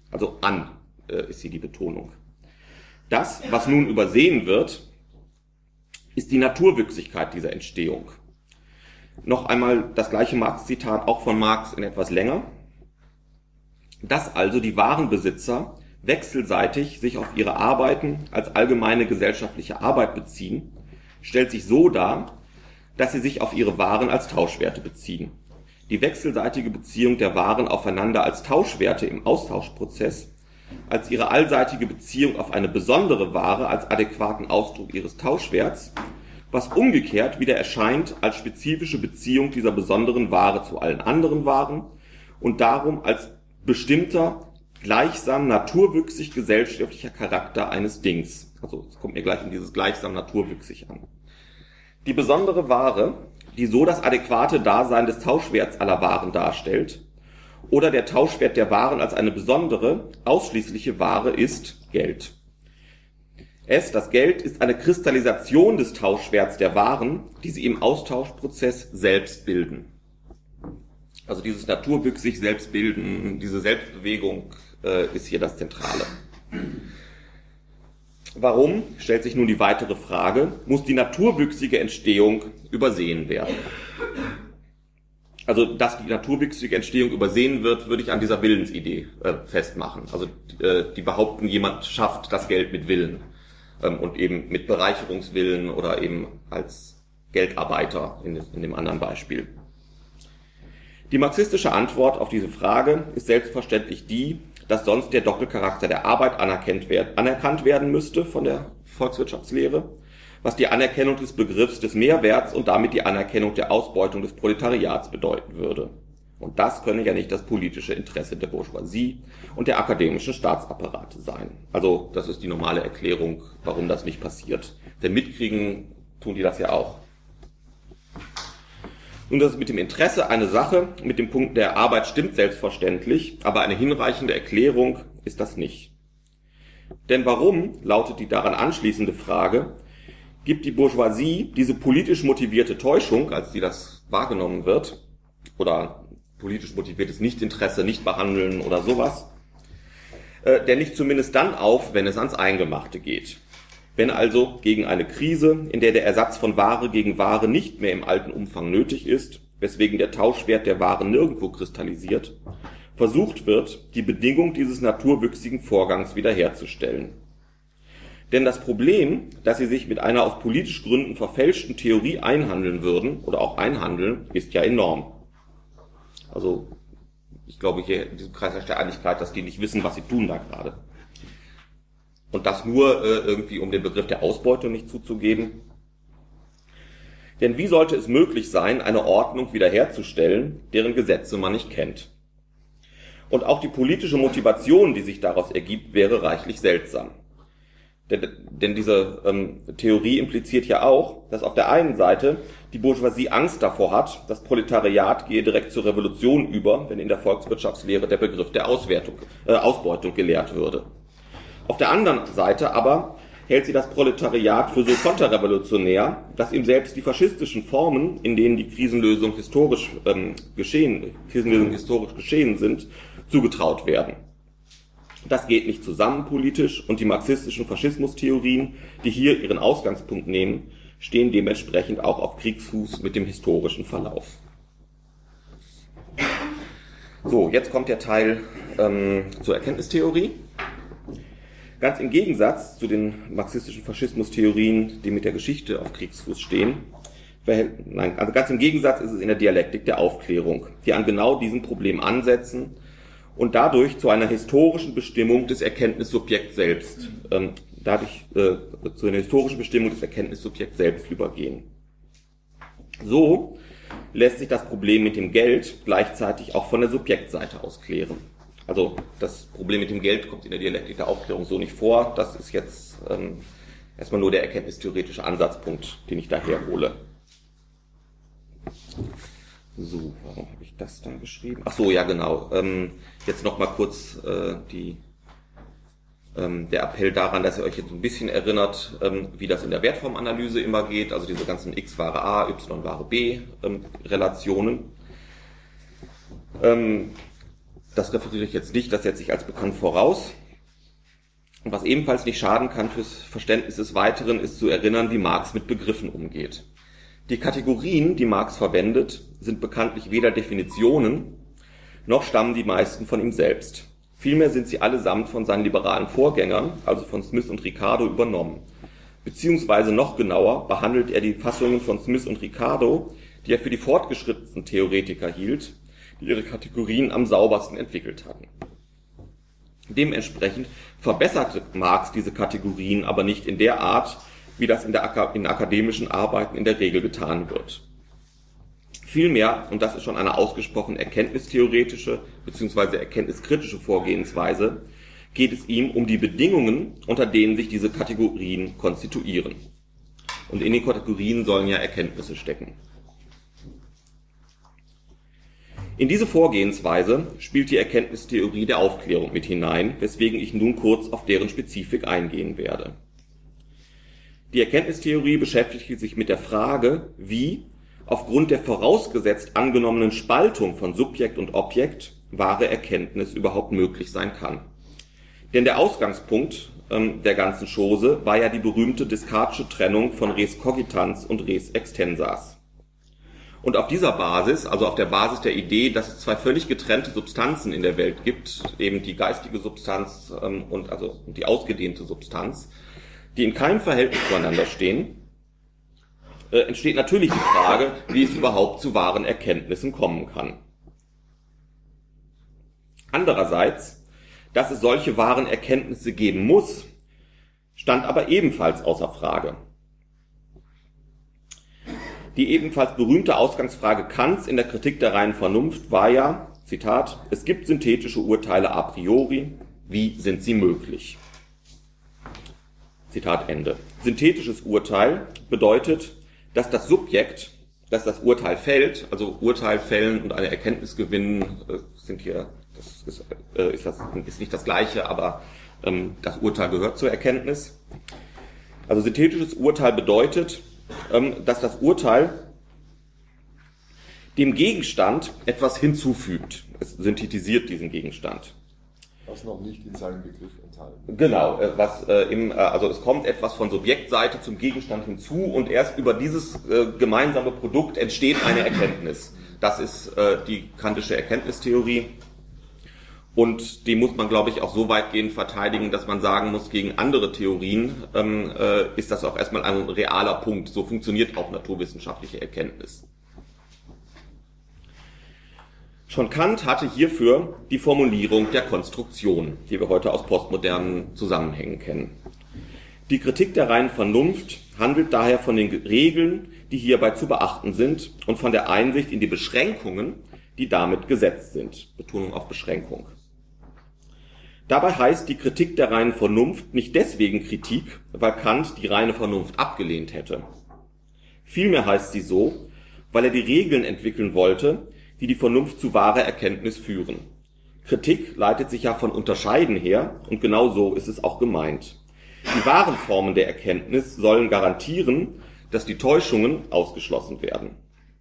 Also an äh, ist hier die Betonung. Das, was nun übersehen wird, ist die Naturwüchsigkeit dieser Entstehung. Noch einmal das gleiche Marx-Zitat, auch von Marx in etwas länger. Dass also die Warenbesitzer wechselseitig sich auf ihre Arbeiten als allgemeine gesellschaftliche Arbeit beziehen, stellt sich so dar, dass sie sich auf ihre Waren als Tauschwerte beziehen. Die wechselseitige Beziehung der Waren aufeinander als Tauschwerte im Austauschprozess, als ihre allseitige Beziehung auf eine besondere Ware als adäquaten Ausdruck ihres Tauschwerts, was umgekehrt wieder erscheint als spezifische Beziehung dieser besonderen Ware zu allen anderen Waren und darum als bestimmter, gleichsam naturwüchsig gesellschaftlicher Charakter eines Dings. Also es kommt mir gleich in dieses gleichsam naturwüchsig an. Die besondere Ware, die so das adäquate Dasein des Tauschwerts aller Waren darstellt, oder der Tauschwert der Waren als eine besondere, ausschließliche Ware ist Geld. Es, das Geld, ist eine Kristallisation des Tauschwerts der Waren, die sie im Austauschprozess selbst bilden. Also dieses naturwüchsig Selbstbilden, diese Selbstbewegung äh, ist hier das Zentrale. Warum, stellt sich nun die weitere Frage, muss die naturwüchsige Entstehung übersehen werden? Also, dass die naturwüchsige Entstehung übersehen wird, würde ich an dieser Willensidee äh, festmachen. Also, äh, die behaupten, jemand schafft das Geld mit Willen ähm, und eben mit Bereicherungswillen oder eben als Geldarbeiter in, in dem anderen Beispiel. Die marxistische Antwort auf diese Frage ist selbstverständlich die, dass sonst der Doppelcharakter der Arbeit anerkannt werden, anerkannt werden müsste von der Volkswirtschaftslehre, was die Anerkennung des Begriffs des Mehrwerts und damit die Anerkennung der Ausbeutung des Proletariats bedeuten würde. Und das könne ja nicht das politische Interesse der Bourgeoisie und der akademischen Staatsapparate sein. Also das ist die normale Erklärung, warum das nicht passiert. Denn mitkriegen tun die das ja auch. Nun, das ist mit dem Interesse eine Sache, mit dem Punkt der Arbeit stimmt selbstverständlich, aber eine hinreichende Erklärung ist das nicht. Denn warum, lautet die daran anschließende Frage, gibt die Bourgeoisie diese politisch motivierte Täuschung, als die das wahrgenommen wird, oder politisch motiviertes Nichtinteresse, Nichtbehandeln oder sowas, äh, denn nicht zumindest dann auf, wenn es ans Eingemachte geht. Wenn also gegen eine Krise, in der der Ersatz von Ware gegen Ware nicht mehr im alten Umfang nötig ist, weswegen der Tauschwert der Ware nirgendwo kristallisiert, versucht wird, die Bedingung dieses naturwüchsigen Vorgangs wiederherzustellen. Denn das Problem, dass sie sich mit einer aus politischen Gründen verfälschten Theorie einhandeln würden, oder auch einhandeln, ist ja enorm. Also, ich glaube hier in diesem Kreis herrscht der Einigkeit, dass die nicht wissen, was sie tun da gerade. Und das nur äh, irgendwie, um den Begriff der Ausbeutung nicht zuzugeben. Denn wie sollte es möglich sein, eine Ordnung wiederherzustellen, deren Gesetze man nicht kennt? Und auch die politische Motivation, die sich daraus ergibt, wäre reichlich seltsam. Denn, denn diese ähm, Theorie impliziert ja auch, dass auf der einen Seite die Bourgeoisie Angst davor hat, das Proletariat gehe direkt zur Revolution über, wenn in der Volkswirtschaftslehre der Begriff der Auswertung, äh, Ausbeutung gelehrt würde. Auf der anderen Seite aber hält sie das Proletariat für so konterrevolutionär, dass ihm selbst die faschistischen Formen, in denen die Krisenlösung historisch ähm, geschehen, Krisenlösung historisch geschehen sind, zugetraut werden. Das geht nicht zusammen politisch und die marxistischen Faschismustheorien, die hier ihren Ausgangspunkt nehmen, stehen dementsprechend auch auf Kriegsfuß mit dem historischen Verlauf. So, jetzt kommt der Teil ähm, zur Erkenntnistheorie. Ganz im Gegensatz zu den marxistischen Faschismustheorien, die mit der Geschichte auf Kriegsfuß stehen, nein, also ganz im Gegensatz ist es in der Dialektik der Aufklärung, die an genau diesem Problem ansetzen und dadurch zu einer historischen Bestimmung des Erkenntnissubjekts selbst, ähm, dadurch äh, zu einer historischen Bestimmung des Erkenntnissubjekts selbst übergehen. So lässt sich das Problem mit dem Geld gleichzeitig auch von der Subjektseite aus klären. Also das Problem mit dem Geld kommt in der Dialektik der Aufklärung so nicht vor. Das ist jetzt ähm, erstmal nur der erkenntnistheoretische Ansatzpunkt, den ich da herhole. So, warum habe ich das da geschrieben? Ach so, ja genau. Ähm, jetzt noch mal kurz äh, die, ähm, der Appell daran, dass ihr euch jetzt ein bisschen erinnert, ähm, wie das in der Wertformanalyse immer geht. Also diese ganzen x-Ware A, y-Ware B ähm, Relationen. Ähm, Das referiere ich jetzt nicht, das setze ich als bekannt voraus. Und was ebenfalls nicht schaden kann fürs Verständnis des Weiteren, ist zu erinnern, wie Marx mit Begriffen umgeht. Die Kategorien, die Marx verwendet, sind bekanntlich weder Definitionen, noch stammen die meisten von ihm selbst. Vielmehr sind sie allesamt von seinen liberalen Vorgängern, also von Smith und Ricardo, übernommen. Beziehungsweise noch genauer behandelt er die Fassungen von Smith und Ricardo, die er für die fortgeschrittensten Theoretiker hielt, die ihre Kategorien am saubersten entwickelt hatten. Dementsprechend verbesserte Marx diese Kategorien aber nicht in der Art, wie das in, der, in akademischen Arbeiten in der Regel getan wird. Vielmehr, und das ist schon eine ausgesprochen erkenntnistheoretische bzw. erkenntniskritische Vorgehensweise, geht es ihm um die Bedingungen, unter denen sich diese Kategorien konstituieren. Und in den Kategorien sollen ja Erkenntnisse stecken. In diese Vorgehensweise spielt die Erkenntnistheorie der Aufklärung mit hinein, weswegen ich nun kurz auf deren Spezifik eingehen werde. Die Erkenntnistheorie beschäftigt sich mit der Frage, wie aufgrund der vorausgesetzt angenommenen Spaltung von Subjekt und Objekt wahre Erkenntnis überhaupt möglich sein kann. Denn der Ausgangspunkt ähm, der ganzen Chose war ja die berühmte Descartesche Trennung von res cogitans und res extensas. Und auf dieser Basis, also auf der Basis der Idee, dass es zwei völlig getrennte Substanzen in der Welt gibt, eben die geistige Substanz ähm, und also die ausgedehnte Substanz, die in keinem Verhältnis zueinander stehen, äh, entsteht natürlich die Frage, wie es überhaupt zu wahren Erkenntnissen kommen kann. Andererseits, dass es solche wahren Erkenntnisse geben muss, stand aber ebenfalls außer Frage. Die ebenfalls berühmte Ausgangsfrage Kants in der Kritik der reinen Vernunft war ja, Zitat, es gibt synthetische Urteile a priori, wie sind sie möglich? Zitat Ende. Synthetisches Urteil bedeutet, dass das Subjekt, dass das Urteil fällt, also Urteil fällen und eine Erkenntnis gewinnen, sind hier, das ist, äh, ist, das, ist nicht das Gleiche, aber ähm, das Urteil gehört zur Erkenntnis. Also synthetisches Urteil bedeutet, dass das Urteil dem Gegenstand etwas hinzufügt. Es synthetisiert diesen Gegenstand. Was noch nicht in seinem Begriff enthalten. Genau, was äh, im, äh, also es kommt etwas von Subjektseite zum Gegenstand hinzu und erst über dieses äh, gemeinsame Produkt entsteht eine Erkenntnis. Das ist äh, die kantische Erkenntnistheorie. Und die muss man, glaube ich, auch so weitgehend verteidigen, dass man sagen muss, gegen andere Theorien ähm, äh, ist das auch erstmal ein realer Punkt. So funktioniert auch naturwissenschaftliche Erkenntnis. Schon Kant hatte hierfür die Formulierung der Konstruktion, die wir heute aus postmodernen Zusammenhängen kennen. Die Kritik der reinen Vernunft handelt daher von den Regeln, die hierbei zu beachten sind, und von der Einsicht in die Beschränkungen, die damit gesetzt sind. Betonung auf Beschränkung. Dabei heißt die Kritik der reinen Vernunft nicht deswegen Kritik, weil Kant die reine Vernunft abgelehnt hätte. Vielmehr heißt sie so, weil er die Regeln entwickeln wollte, die die Vernunft zu wahrer Erkenntnis führen. Kritik leitet sich ja von Unterscheiden her, und genau so ist es auch gemeint. Die wahren Formen der Erkenntnis sollen garantieren, dass die Täuschungen ausgeschlossen werden.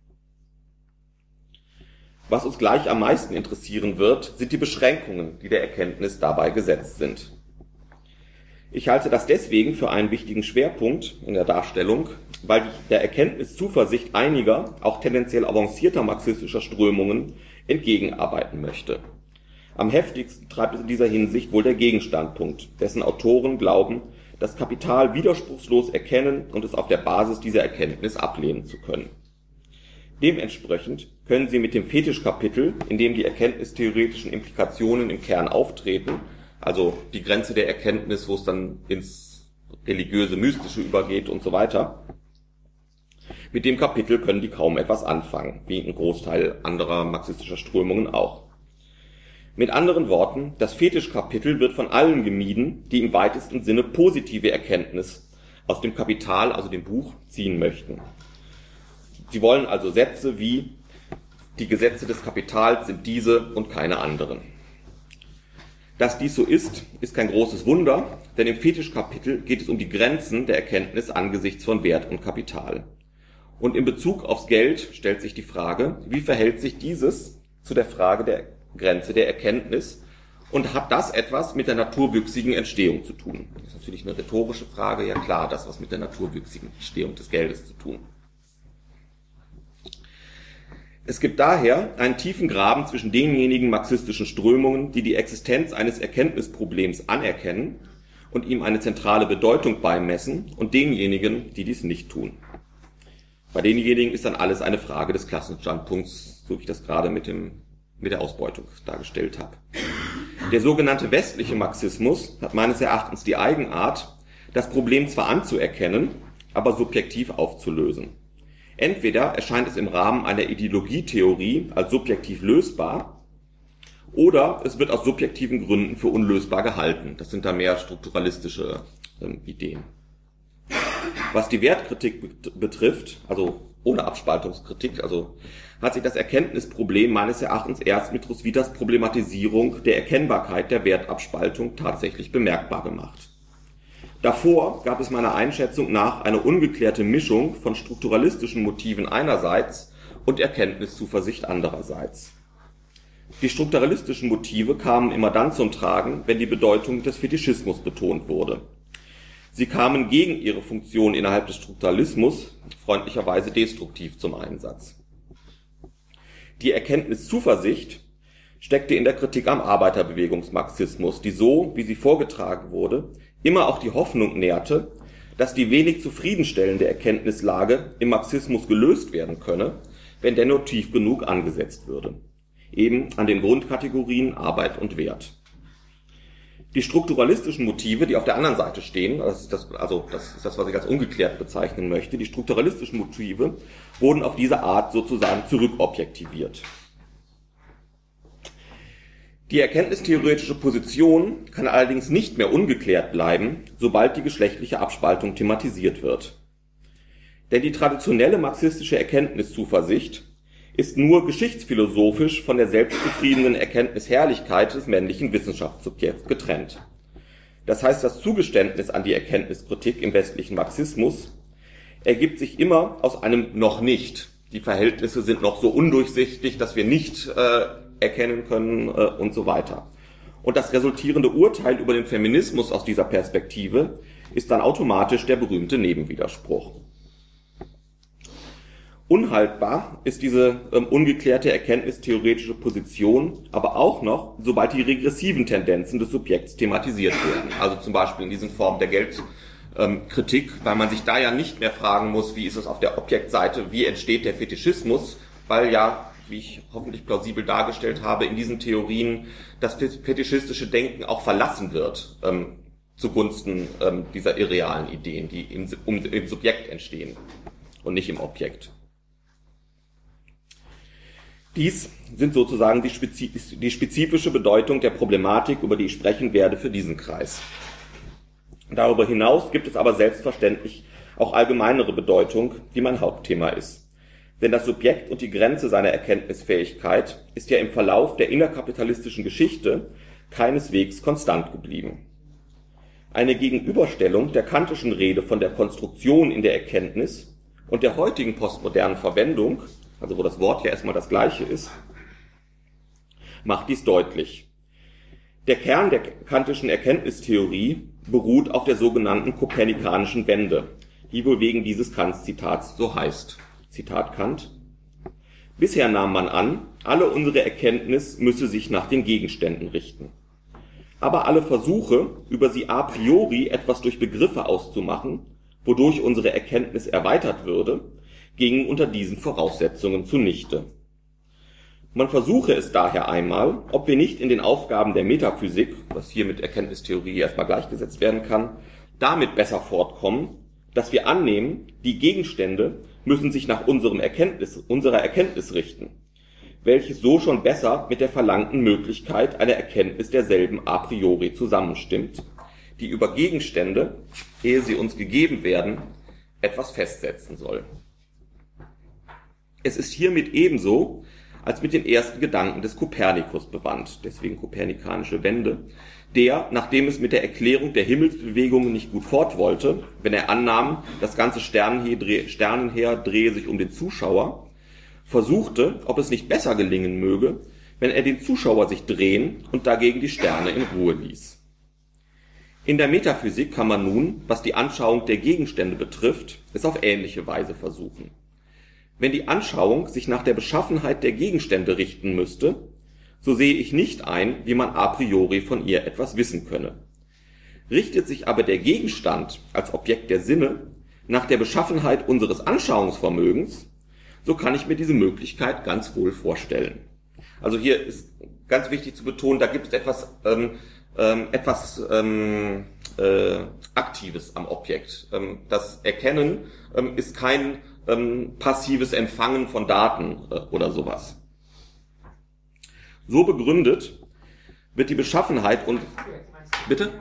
Was uns gleich am meisten interessieren wird, sind die Beschränkungen, die der Erkenntnis dabei gesetzt sind. Ich halte das deswegen für einen wichtigen Schwerpunkt in der Darstellung, weil ich der Erkenntniszuversicht einiger, auch tendenziell avancierter marxistischer Strömungen entgegenarbeiten möchte. Am heftigsten treibt es in dieser Hinsicht wohl der Gegenstandpunkt, dessen Autoren glauben, das Kapital widerspruchslos erkennen und es auf der Basis dieser Erkenntnis ablehnen zu können. Dementsprechend können sie mit dem Fetischkapitel, in dem die erkenntnistheoretischen Implikationen im Kern auftreten, also die Grenze der Erkenntnis, wo es dann ins religiöse, mystische übergeht und so weiter, mit dem Kapitel können die kaum etwas anfangen, wie ein Großteil anderer marxistischer Strömungen auch. Mit anderen Worten, das Fetischkapitel wird von allen gemieden, die im weitesten Sinne positive Erkenntnis aus dem Kapital, also dem Buch, ziehen möchten. Sie wollen also Sätze wie, die Gesetze des Kapitals sind diese und keine anderen. Dass dies so ist, ist kein großes Wunder, denn im Fetischkapitel geht es um die Grenzen der Erkenntnis angesichts von Wert und Kapital. Und in Bezug aufs Geld stellt sich die Frage, wie verhält sich dieses zu der Frage der Grenze der Erkenntnis und hat das etwas mit der naturwüchsigen Entstehung zu tun? Das ist natürlich eine rhetorische Frage. Ja klar, das was mit der naturwüchsigen Entstehung des Geldes zu tun. Es gibt daher einen tiefen Graben zwischen denjenigen marxistischen Strömungen, die die Existenz eines Erkenntnisproblems anerkennen und ihm eine zentrale Bedeutung beimessen, und denjenigen, die dies nicht tun. Bei denjenigen ist dann alles eine Frage des Klassenstandpunkts, so wie ich das gerade mit dem, mit der Ausbeutung dargestellt habe. Der sogenannte westliche Marxismus hat meines Erachtens die Eigenart, das Problem zwar anzuerkennen, aber subjektiv aufzulösen. Entweder erscheint es im Rahmen einer Ideologietheorie als subjektiv lösbar, oder es wird aus subjektiven Gründen für unlösbar gehalten. Das sind da mehr strukturalistische ähm, Ideen. Was die Wertkritik betrifft, also ohne Abspaltungskritik, also hat sich das Erkenntnisproblem meines Erachtens erst mit Roswithas Problematisierung der Erkennbarkeit der Wertabspaltung tatsächlich bemerkbar gemacht. Davor gab es meiner Einschätzung nach eine ungeklärte Mischung von strukturalistischen Motiven einerseits und Erkenntniszuversicht andererseits. Die strukturalistischen Motive kamen immer dann zum Tragen, wenn die Bedeutung des Fetischismus betont wurde. Sie kamen gegen ihre Funktion innerhalb des Strukturalismus freundlicherweise destruktiv zum Einsatz. Die Erkenntniszuversicht steckte in der Kritik am Arbeiterbewegungsmarxismus, die so, wie sie vorgetragen wurde, immer auch die Hoffnung nährte, dass die wenig zufriedenstellende Erkenntnislage im Marxismus gelöst werden könne, wenn der nur tief genug angesetzt würde. Eben an den Grundkategorien Arbeit und Wert. Die strukturalistischen Motive, die auf der anderen Seite stehen, das ist das, also das ist das, was ich als ungeklärt bezeichnen möchte, die strukturalistischen Motive wurden auf diese Art sozusagen zurückobjektiviert. Die erkenntnistheoretische Position kann allerdings nicht mehr ungeklärt bleiben, sobald die geschlechtliche Abspaltung thematisiert wird. Denn die traditionelle marxistische Erkenntniszuversicht ist nur geschichtsphilosophisch von der selbstzufriedenen Erkenntnisherrlichkeit des männlichen Wissenschaftssubjekts getrennt. Das heißt, das Zugeständnis an die Erkenntniskritik im westlichen Marxismus ergibt sich immer aus einem noch nicht. Die Verhältnisse sind noch so undurchsichtig, dass wir nicht äh, erkennen können äh, und so weiter. Und das resultierende Urteil über den Feminismus aus dieser Perspektive ist dann automatisch der berühmte Nebenwiderspruch. Unhaltbar ist diese ähm, ungeklärte erkenntnistheoretische Position aber auch noch, sobald die regressiven Tendenzen des Subjekts thematisiert werden. Also zum Beispiel in diesen Formen der Geldkritik, ähm, weil man sich da ja nicht mehr fragen muss, wie ist es auf der Objektseite, wie entsteht der Fetischismus, weil ja, wie ich hoffentlich plausibel dargestellt habe, in diesen Theorien das fetischistische Denken auch verlassen wird, ähm, zugunsten ähm, dieser irrealen Ideen, die im, um, im Subjekt entstehen und nicht im Objekt. Dies sind sozusagen die, spezi die spezifische Bedeutung der Problematik, über die ich sprechen werde, für diesen Kreis. Darüber hinaus gibt es aber selbstverständlich auch allgemeinere Bedeutung, die mein Hauptthema ist. Denn das Subjekt und die Grenze seiner Erkenntnisfähigkeit ist ja im Verlauf der innerkapitalistischen Geschichte keineswegs konstant geblieben. Eine Gegenüberstellung der kantischen Rede von der Konstruktion in der Erkenntnis und der heutigen postmodernen Verwendung, also wo das Wort ja erstmal das gleiche ist, macht dies deutlich. Der Kern der kantischen Erkenntnistheorie beruht auf der sogenannten kopernikanischen Wende, die wohl wegen dieses Kants-Zitats so heißt. Zitat Kant: Bisher nahm man an, alle unsere Erkenntnis müsse sich nach den Gegenständen richten. Aber alle Versuche, über sie a priori etwas durch Begriffe auszumachen, wodurch unsere Erkenntnis erweitert würde, gingen unter diesen Voraussetzungen zunichte. Man versuche es daher einmal, ob wir nicht in den Aufgaben der Metaphysik, was hier mit Erkenntnistheorie erstmal gleichgesetzt werden kann, damit besser fortkommen, dass wir annehmen, die Gegenstände müssen sich nach unserem Erkenntnis, unserer Erkenntnis richten, welches so schon besser mit der verlangten Möglichkeit einer Erkenntnis derselben a priori zusammenstimmt, die über Gegenstände, ehe sie uns gegeben werden, etwas festsetzen soll. Es ist hiermit ebenso als mit den ersten Gedanken des Kopernikus bewandt, deswegen kopernikanische Wende, der, nachdem es mit der Erklärung der Himmelsbewegungen nicht gut fort wollte, wenn er annahm, das ganze Sternenheer drehe sich um den Zuschauer, versuchte, ob es nicht besser gelingen möge, wenn er den Zuschauer sich drehen und dagegen die Sterne in Ruhe ließ. In der Metaphysik kann man nun, was die Anschauung der Gegenstände betrifft, es auf ähnliche Weise versuchen. Wenn die Anschauung sich nach der Beschaffenheit der Gegenstände richten müsste, so sehe ich nicht ein, wie man a priori von ihr etwas wissen könne. Richtet sich aber der Gegenstand als Objekt der Sinne nach der Beschaffenheit unseres Anschauungsvermögens, so kann ich mir diese Möglichkeit ganz wohl vorstellen. Also hier ist ganz wichtig zu betonen, da gibt es etwas, ähm, ähm, etwas ähm, äh, Aktives am Objekt. Ähm, das Erkennen ähm, ist kein ähm, passives Empfangen von Daten äh, oder sowas. So begründet wird die Beschaffenheit und... Bitte?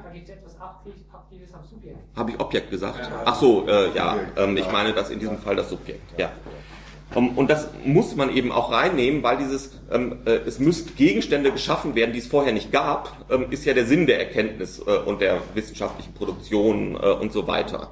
Habe ich Objekt gesagt? Ach so, äh, ja, ähm, ich meine das in diesem Fall das Subjekt, ja. Um, und das muss man eben auch reinnehmen, weil dieses, ähm, äh, es müssten Gegenstände geschaffen werden, die es vorher nicht gab, ähm, ist ja der Sinn der Erkenntnis äh, und der wissenschaftlichen Produktion äh, und so weiter.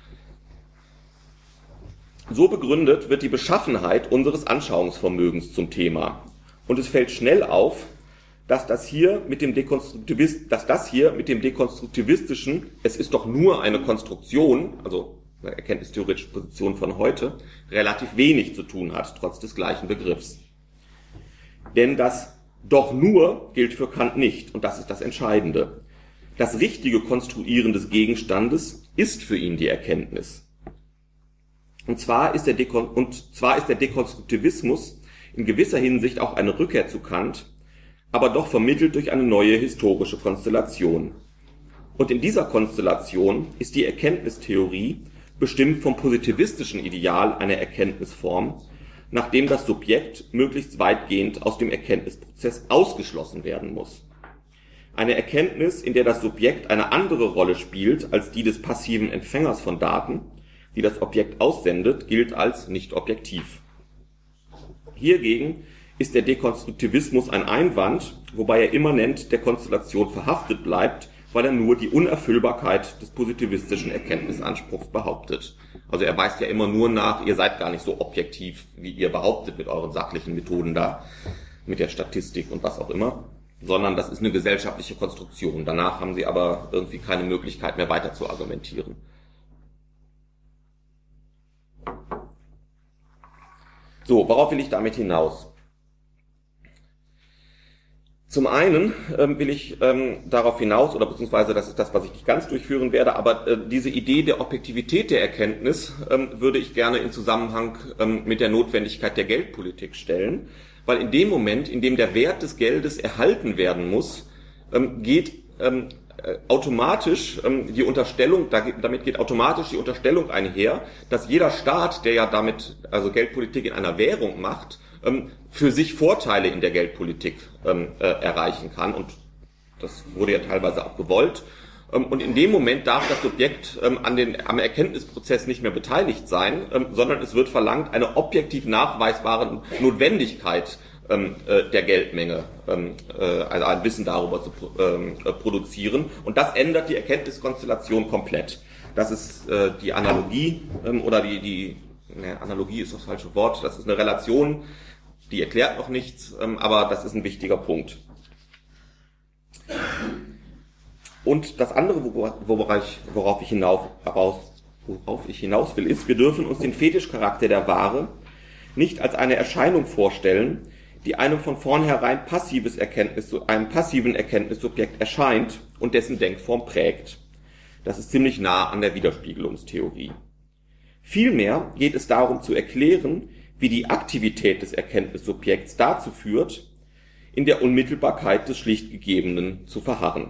So begründet wird die Beschaffenheit unseres Anschauungsvermögens zum Thema. Und es fällt schnell auf, dass das hier mit dem Dekonstruktivist, dass das hier mit dem dekonstruktivistischen, es ist doch nur eine Konstruktion, also eine erkenntnistheoretische Position von heute, relativ wenig zu tun hat, trotz des gleichen Begriffs. Denn das doch nur gilt für Kant nicht, und das ist das Entscheidende. Das richtige Konstruieren des Gegenstandes ist für ihn die Erkenntnis. Und zwar ist der, Dekon- und zwar ist der Dekonstruktivismus in gewisser Hinsicht auch eine Rückkehr zu Kant, aber doch vermittelt durch eine neue historische Konstellation. Und in dieser Konstellation ist die Erkenntnistheorie bestimmt vom positivistischen Ideal einer Erkenntnisform, nachdem das Subjekt möglichst weitgehend aus dem Erkenntnisprozess ausgeschlossen werden muss. Eine Erkenntnis, in der das Subjekt eine andere Rolle spielt als die des passiven Empfängers von Daten, die das Objekt aussendet, gilt als nicht objektiv. Hiergegen ist der Dekonstruktivismus ein Einwand, wobei er immanent der Konstellation verhaftet bleibt, weil er nur die Unerfüllbarkeit des positivistischen Erkenntnisanspruchs behauptet. Also er weist ja immer nur nach, ihr seid gar nicht so objektiv, wie ihr behauptet mit euren sachlichen Methoden da, mit der Statistik und was auch immer, sondern das ist eine gesellschaftliche Konstruktion. Danach haben sie aber irgendwie keine Möglichkeit mehr weiter zu argumentieren. So, worauf will ich damit hinaus? Zum einen ähm, will ich ähm, darauf hinaus, oder beziehungsweise das ist das, was ich nicht ganz durchführen werde, aber äh, diese Idee der Objektivität der Erkenntnis ähm, würde ich gerne in Zusammenhang ähm, mit der Notwendigkeit der Geldpolitik stellen, weil in dem Moment, in dem der Wert des Geldes erhalten werden muss, ähm, geht ähm, äh, automatisch ähm, die Unterstellung, da, damit geht automatisch die Unterstellung einher, dass jeder Staat, der ja damit also Geldpolitik in einer Währung macht, für sich Vorteile in der Geldpolitik ähm, äh, erreichen kann, und das wurde ja teilweise auch gewollt. Ähm, und in dem Moment darf das Subjekt ähm, an den, am Erkenntnisprozess nicht mehr beteiligt sein, ähm, sondern es wird verlangt, eine objektiv nachweisbare Notwendigkeit ähm, äh, der Geldmenge, ähm, äh, also ein Wissen darüber zu ähm, äh, produzieren. Und das ändert die Erkenntniskonstellation komplett. Das ist äh, die Analogie ähm, oder die, die ne, Analogie ist das falsche Wort, das ist eine Relation, die erklärt noch nichts, aber das ist ein wichtiger Punkt. Und das andere, worauf ich, worauf ich, hinauf, worauf ich hinaus will, ist, wir dürfen uns den Fetischcharakter der Ware nicht als eine Erscheinung vorstellen, die einem von vornherein passives Erkenntnis, einem passiven Erkenntnissubjekt erscheint und dessen Denkform prägt. Das ist ziemlich nah an der Widerspiegelungstheorie. Vielmehr geht es darum zu erklären, wie die Aktivität des Erkenntnissubjekts dazu führt, in der Unmittelbarkeit des schlicht Gegebenen zu verharren.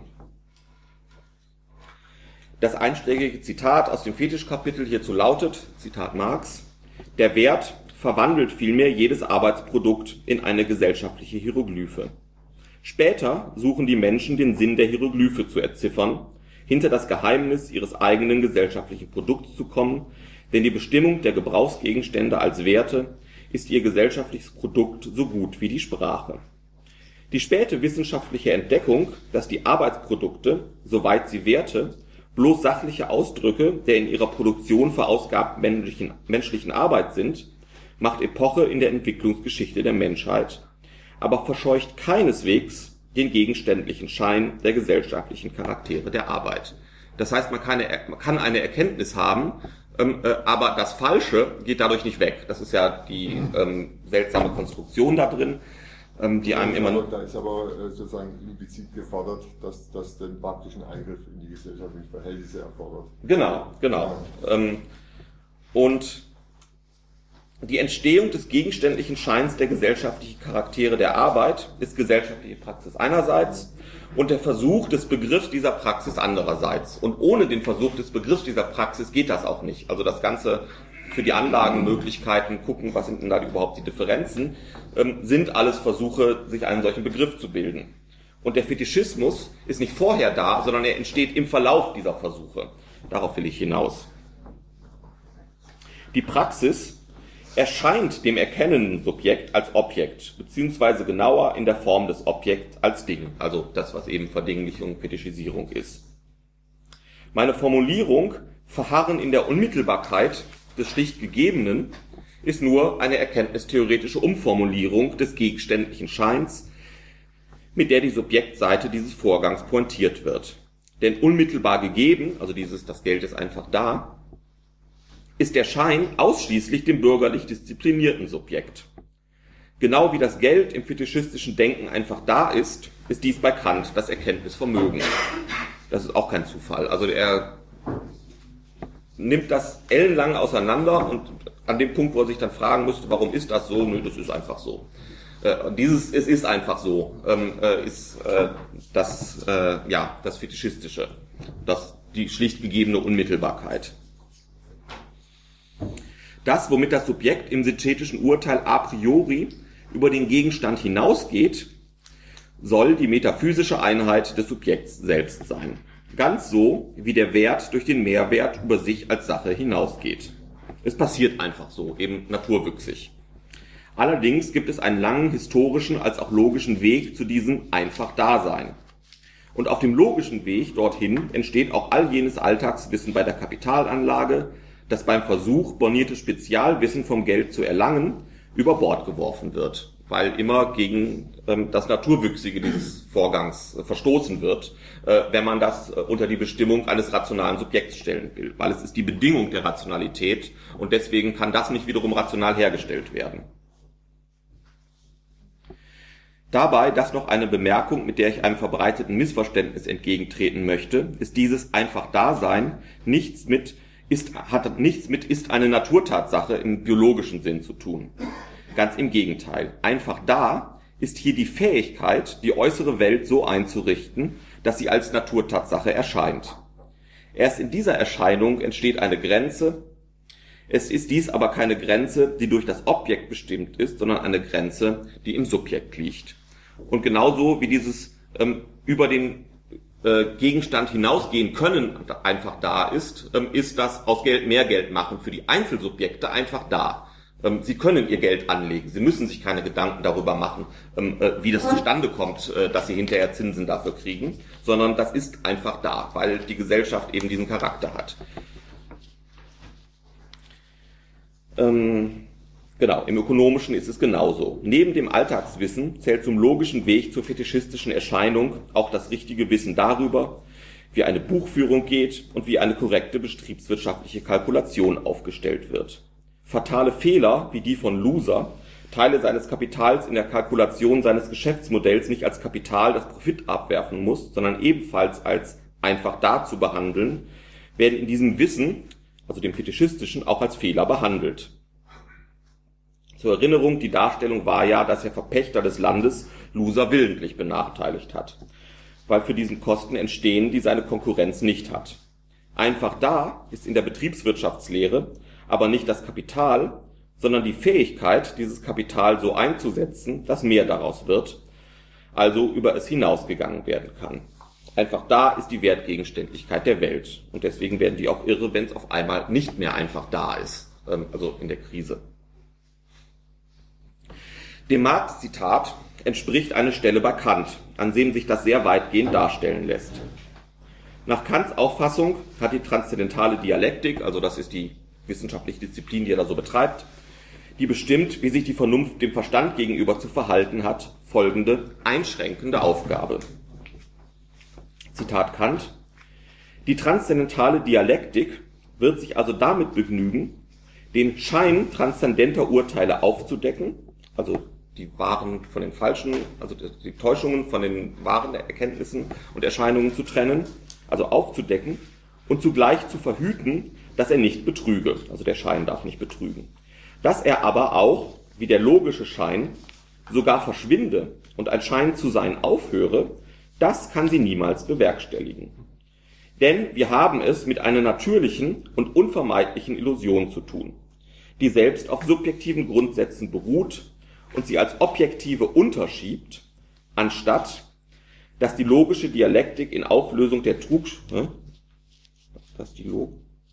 Das einschlägige Zitat aus dem Fetischkapitel hierzu lautet, Zitat Marx, der Wert verwandelt vielmehr jedes Arbeitsprodukt in eine gesellschaftliche Hieroglyphe. Später suchen die Menschen den Sinn der Hieroglyphe zu erziffern, hinter das Geheimnis ihres eigenen gesellschaftlichen Produkts zu kommen, denn die Bestimmung der Gebrauchsgegenstände als Werte ist ihr gesellschaftliches Produkt so gut wie die Sprache. Die späte wissenschaftliche Entdeckung, dass die Arbeitsprodukte, soweit sie Werte, bloß sachliche Ausdrücke der in ihrer Produktion verausgabten menschlichen, menschlichen Arbeit sind, macht Epoche in der Entwicklungsgeschichte der Menschheit, aber verscheucht keineswegs den gegenständlichen Schein der gesellschaftlichen Charaktere der Arbeit. Das heißt, man kann eine, man kann eine Erkenntnis haben, ähm, äh, aber das Falsche geht dadurch nicht weg. Das ist ja die ähm, seltsame Konstruktion da drin, ähm, die einem immer... Da ist aber äh, sozusagen implizit gefordert, dass das den praktischen Eingriff in die gesellschaftlichen Verhältnisse erfordert. Genau, genau. Ja. Ähm, und die Entstehung des gegenständlichen Scheins der gesellschaftlichen Charaktere der Arbeit ist gesellschaftliche Praxis einerseits und der Versuch des Begriffs dieser Praxis andererseits. Und ohne den Versuch des Begriffs dieser Praxis geht das auch nicht. Also das Ganze für die Anlagenmöglichkeiten, gucken, was sind denn da überhaupt die Differenzen, ähm, sind alles Versuche, sich einen solchen Begriff zu bilden. Und der Fetischismus ist nicht vorher da, sondern er entsteht im Verlauf dieser Versuche. Darauf will ich hinaus. Die Praxis erscheint dem erkennenden Subjekt als Objekt, beziehungsweise genauer in der Form des Objekts als Ding, also das, was eben Verdinglichung, Fetischisierung ist. Meine Formulierung, verharren in der Unmittelbarkeit des schlicht Gegebenen, ist nur eine erkenntnistheoretische Umformulierung des gegenständlichen Scheins, mit der die Subjektseite dieses Vorgangs pointiert wird. Denn unmittelbar gegeben, also dieses, das Geld ist einfach da, ist der Schein ausschließlich dem bürgerlich disziplinierten Subjekt. Genau wie das Geld im fetischistischen Denken einfach da ist, ist dies bei Kant das Erkenntnisvermögen. Das ist auch kein Zufall. Also er nimmt das ellenlang auseinander und an dem Punkt, wo er sich dann fragen müsste, warum ist das so? Nö, das ist einfach so. Äh, dieses, es ist einfach so, ähm, äh, ist äh, das, äh, ja, das Fetischistische, das, die schlicht gegebene Unmittelbarkeit. Das, womit das Subjekt im synthetischen Urteil a priori über den Gegenstand hinausgeht, soll die metaphysische Einheit des Subjekts selbst sein. Ganz so, wie der Wert durch den Mehrwert über sich als Sache hinausgeht. Es passiert einfach so, eben naturwüchsig. Allerdings gibt es einen langen historischen als auch logischen Weg zu diesem Einfach-Dasein. Und auf dem logischen Weg dorthin entsteht auch all jenes Alltagswissen bei der Kapitalanlage, das beim Versuch, borniertes Spezialwissen vom Geld zu erlangen, über Bord geworfen wird, weil immer gegen ähm, das Naturwüchsige dieses Vorgangs äh, verstoßen wird, äh, wenn man das äh, unter die Bestimmung eines rationalen Subjekts stellen will, weil es ist die Bedingung der Rationalität und deswegen kann das nicht wiederum rational hergestellt werden. Dabei, das noch eine Bemerkung, mit der ich einem verbreiteten Missverständnis entgegentreten möchte, ist dieses Einfach-Dasein nichts mit Ist, hat nichts mit ist eine Naturtatsache im biologischen Sinn zu tun. Ganz im Gegenteil. Einfach da ist hier die Fähigkeit, die äußere Welt so einzurichten, dass sie als Naturtatsache erscheint. Erst in dieser Erscheinung entsteht eine Grenze. Es ist dies aber keine Grenze, die durch das Objekt bestimmt ist, sondern eine Grenze, die im Subjekt liegt. Und genauso wie dieses ähm, über den Gegenstand hinausgehen können einfach da ist, ist das aus Geld mehr Geld machen für die Einzelsubjekte einfach da. Sie können ihr Geld anlegen, sie müssen sich keine Gedanken darüber machen, wie das zustande kommt, dass sie hinterher Zinsen dafür kriegen, sondern das ist einfach da, weil die Gesellschaft eben diesen Charakter hat. Ähm Genau, im Ökonomischen ist es genauso. Neben dem Alltagswissen zählt zum logischen Weg zur fetischistischen Erscheinung auch das richtige Wissen darüber, wie eine Buchführung geht und wie eine korrekte betriebswirtschaftliche Kalkulation aufgestellt wird. Fatale Fehler, wie die von Loser, Teile seines Kapitals in der Kalkulation seines Geschäftsmodells nicht als Kapital, das Profit abwerfen muss, sondern ebenfalls als einfach da zu behandeln, werden in diesem Wissen, also dem Fetischistischen, auch als Fehler behandelt. Zur Erinnerung, die Darstellung war ja, dass der Verpächter des Landes Loser willentlich benachteiligt hat, weil für diesen Kosten entstehen, die seine Konkurrenz nicht hat. Einfach da ist in der Betriebswirtschaftslehre aber nicht das Kapital, sondern die Fähigkeit, dieses Kapital so einzusetzen, dass mehr daraus wird, also über es hinausgegangen werden kann. Einfach da ist die Wertgegenständlichkeit der Welt und deswegen werden die auch irre, wenn es auf einmal nicht mehr einfach da ist, also in der Krise. Dem Marx-Zitat entspricht eine Stelle bei Kant, an dem sich das sehr weitgehend darstellen lässt. Nach Kants Auffassung hat die transzendentale Dialektik, also das ist die wissenschaftliche Disziplin, die er da so betreibt, die bestimmt, wie sich die Vernunft dem Verstand gegenüber zu verhalten hat, folgende einschränkende Aufgabe. Zitat Kant: Die transzendentale Dialektik wird sich also damit begnügen, den Schein transzendenter Urteile aufzudecken, also die wahren von den falschen, also die Täuschungen von den wahren Erkenntnissen und Erscheinungen zu trennen, also aufzudecken und zugleich zu verhüten, dass er nicht betrüge, also der Schein darf nicht betrügen. Dass er aber auch, wie der logische Schein, sogar verschwinde und ein Schein zu sein aufhöre, das kann sie niemals bewerkstelligen. Denn wir haben es mit einer natürlichen und unvermeidlichen Illusion zu tun, die selbst auf subjektiven Grundsätzen beruht und sie als objektive unterschiebt, anstatt dass die logische Dialektik in Auflösung der Trug, ne? dass, die Log,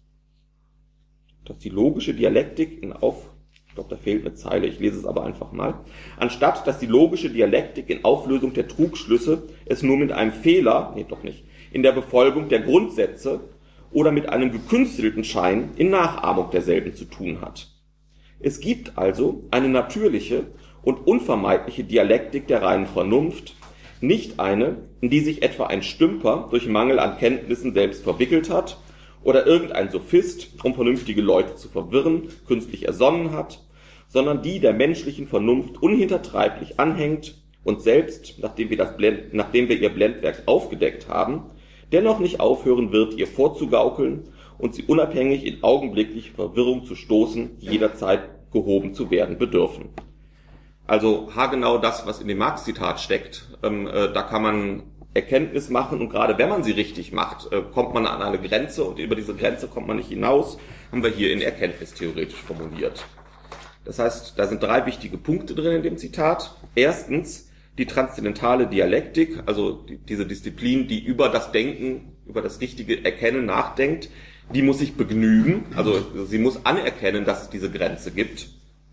dass die logische Dialektik in Auf, ich glaube, da fehlt eine Zeile, ich lese es aber einfach mal, anstatt dass die logische Dialektik in Auflösung der Trugschlüsse es nur mit einem Fehler, nee, doch nicht, in der Befolgung der Grundsätze oder mit einem gekünstelten Schein in Nachahmung derselben zu tun hat. Es gibt also eine natürliche und unvermeidliche Dialektik der reinen Vernunft, nicht eine, in die sich etwa ein Stümper durch Mangel an Kenntnissen selbst verwickelt hat oder irgendein Sophist, um vernünftige Leute zu verwirren, künstlich ersonnen hat, sondern die der menschlichen Vernunft unhintertreiblich anhängt und selbst, nachdem wir, das Blend, nachdem wir ihr Blendwerk aufgedeckt haben, dennoch nicht aufhören wird, ihr vorzugaukeln und sie unabhängig in augenblickliche Verwirrung zu stoßen, die jederzeit gehoben zu werden bedürfen. Also haargenau das, was in dem Marx-Zitat steckt, ähm, äh, da kann man Erkenntnis machen und gerade wenn man sie richtig macht, äh, kommt man an eine Grenze und über diese Grenze kommt man nicht hinaus, haben wir hier in Erkenntnis theoretisch formuliert. Das heißt, da sind drei wichtige Punkte drin in dem Zitat. Erstens, die transzendentale Dialektik, also die, diese Disziplin, die über das Denken, über das richtige Erkennen nachdenkt, die muss sich begnügen, also sie muss anerkennen, dass es diese Grenze gibt.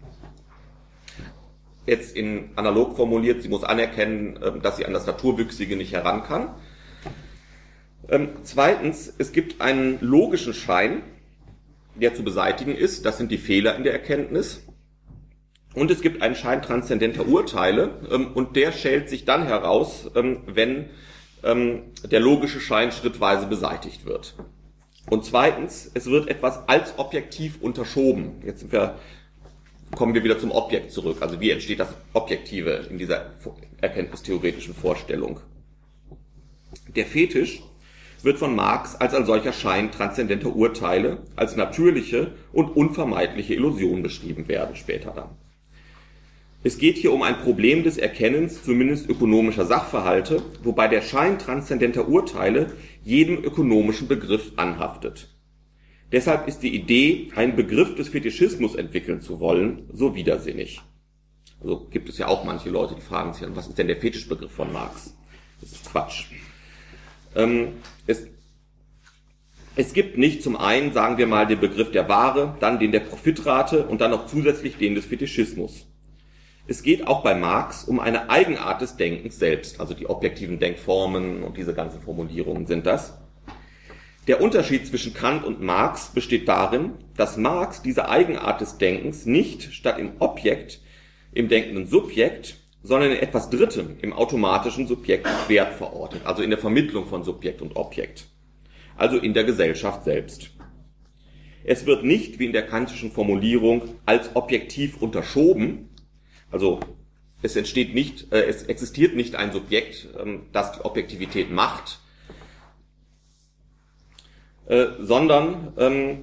Jetzt in analog formuliert, sie muss anerkennen, dass sie an das Naturwüchsige nicht heran kann. Zweitens, es gibt einen logischen Schein, der zu beseitigen ist, das sind die Fehler in der Erkenntnis. Und es gibt einen Schein transzendenter Urteile und der schält sich dann heraus, wenn der logische Schein schrittweise beseitigt wird. Und zweitens, es wird etwas als objektiv unterschoben. Jetzt sind wir kommen wir wieder zum Objekt zurück. Also wie entsteht das Objektive in dieser erkenntnistheoretischen Vorstellung? Der Fetisch wird von Marx als ein solcher Schein transzendenter Urteile, als natürliche und unvermeidliche Illusion beschrieben werden, später dann. Es geht hier um ein Problem des Erkennens zumindest ökonomischer Sachverhalte, wobei der Schein transzendenter Urteile jedem ökonomischen Begriff anhaftet. Deshalb ist die Idee, einen Begriff des Fetischismus entwickeln zu wollen, so widersinnig. Also gibt es ja auch manche Leute, die fragen sich, was ist denn der Fetischbegriff von Marx? Das ist Quatsch. Ähm, es, es gibt nicht zum einen, sagen wir mal, den Begriff der Ware, dann den der Profitrate und dann noch zusätzlich den des Fetischismus. Es geht auch bei Marx um eine Eigenart des Denkens selbst, also die objektiven Denkformen und diese ganzen Formulierungen sind das. Der Unterschied zwischen Kant und Marx besteht darin, dass Marx diese Eigenart des Denkens nicht statt im Objekt, im denkenden Subjekt, sondern in etwas Drittem, im automatischen Subjekt Wert verortet, also in der Vermittlung von Subjekt und Objekt, also in der Gesellschaft selbst. Es wird nicht, wie in der kantischen Formulierung, als objektiv unterschoben, also es entsteht nicht, äh, es existiert nicht ein Subjekt, ähm, das die Objektivität macht, Äh, sondern ähm,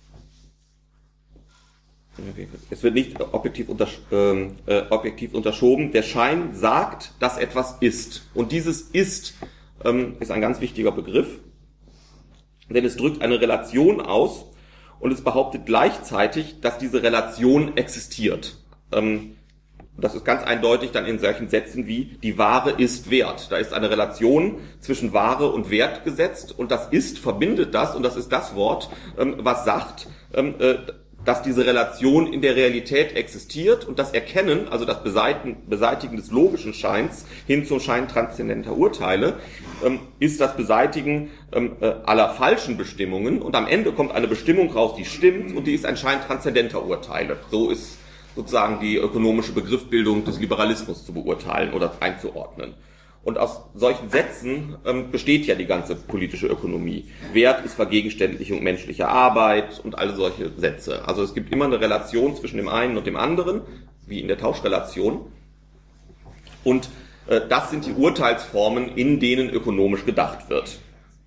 es wird nicht objektiv, untersch äh, äh, objektiv unterschoben. Der Schein sagt, dass etwas ist. Und dieses Ist ähm, ist ein ganz wichtiger Begriff, denn es drückt eine Relation aus und es behauptet gleichzeitig, dass diese Relation existiert. Ähm, Das ist ganz eindeutig dann in solchen Sätzen wie, die Ware ist Wert. Da ist eine Relation zwischen Ware und Wert gesetzt und das ist verbindet das und das ist das Wort, was sagt, dass diese Relation in der Realität existiert und das Erkennen, also das Beseitigen des logischen Scheins hin zum Schein transzendenter Urteile, ist das Beseitigen aller falschen Bestimmungen und am Ende kommt eine Bestimmung raus, die stimmt und die ist ein Schein transzendenter Urteile. So ist sozusagen die ökonomische Begriffsbildung des Liberalismus zu beurteilen oder einzuordnen. Und aus solchen Sätzen ähm, besteht ja die ganze politische Ökonomie. Wert ist Vergegenständlichung menschlicher Arbeit und all solche Sätze. Also es gibt immer eine Relation zwischen dem einen und dem anderen, wie in der Tauschrelation. Und äh, das sind die Urteilsformen, in denen ökonomisch gedacht wird.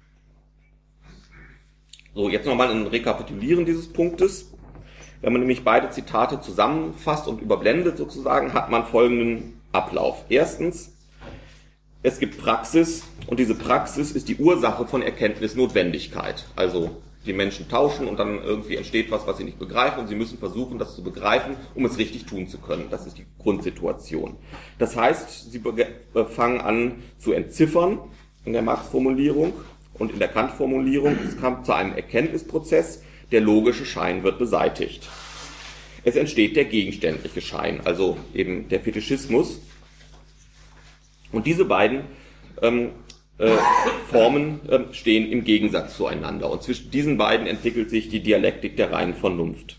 So, jetzt nochmal ein Rekapitulieren dieses Punktes. Wenn man nämlich beide Zitate zusammenfasst und überblendet sozusagen, hat man folgenden Ablauf. Erstens, es gibt Praxis und diese Praxis ist die Ursache von Erkenntnisnotwendigkeit. Also die Menschen tauschen und dann irgendwie entsteht was, was sie nicht begreifen und sie müssen versuchen, das zu begreifen, um es richtig tun zu können. Das ist die Grundsituation. Das heißt, sie fangen an zu entziffern in der Marx-Formulierung und in der Kant-Formulierung. Es kam zu einem Erkenntnisprozess, der logische Schein wird beseitigt. Es entsteht der gegenständliche Schein, also eben der Fetischismus. Und diese beiden ähm, äh, Formen äh, stehen im Gegensatz zueinander. Und zwischen diesen beiden entwickelt sich die Dialektik der reinen Vernunft.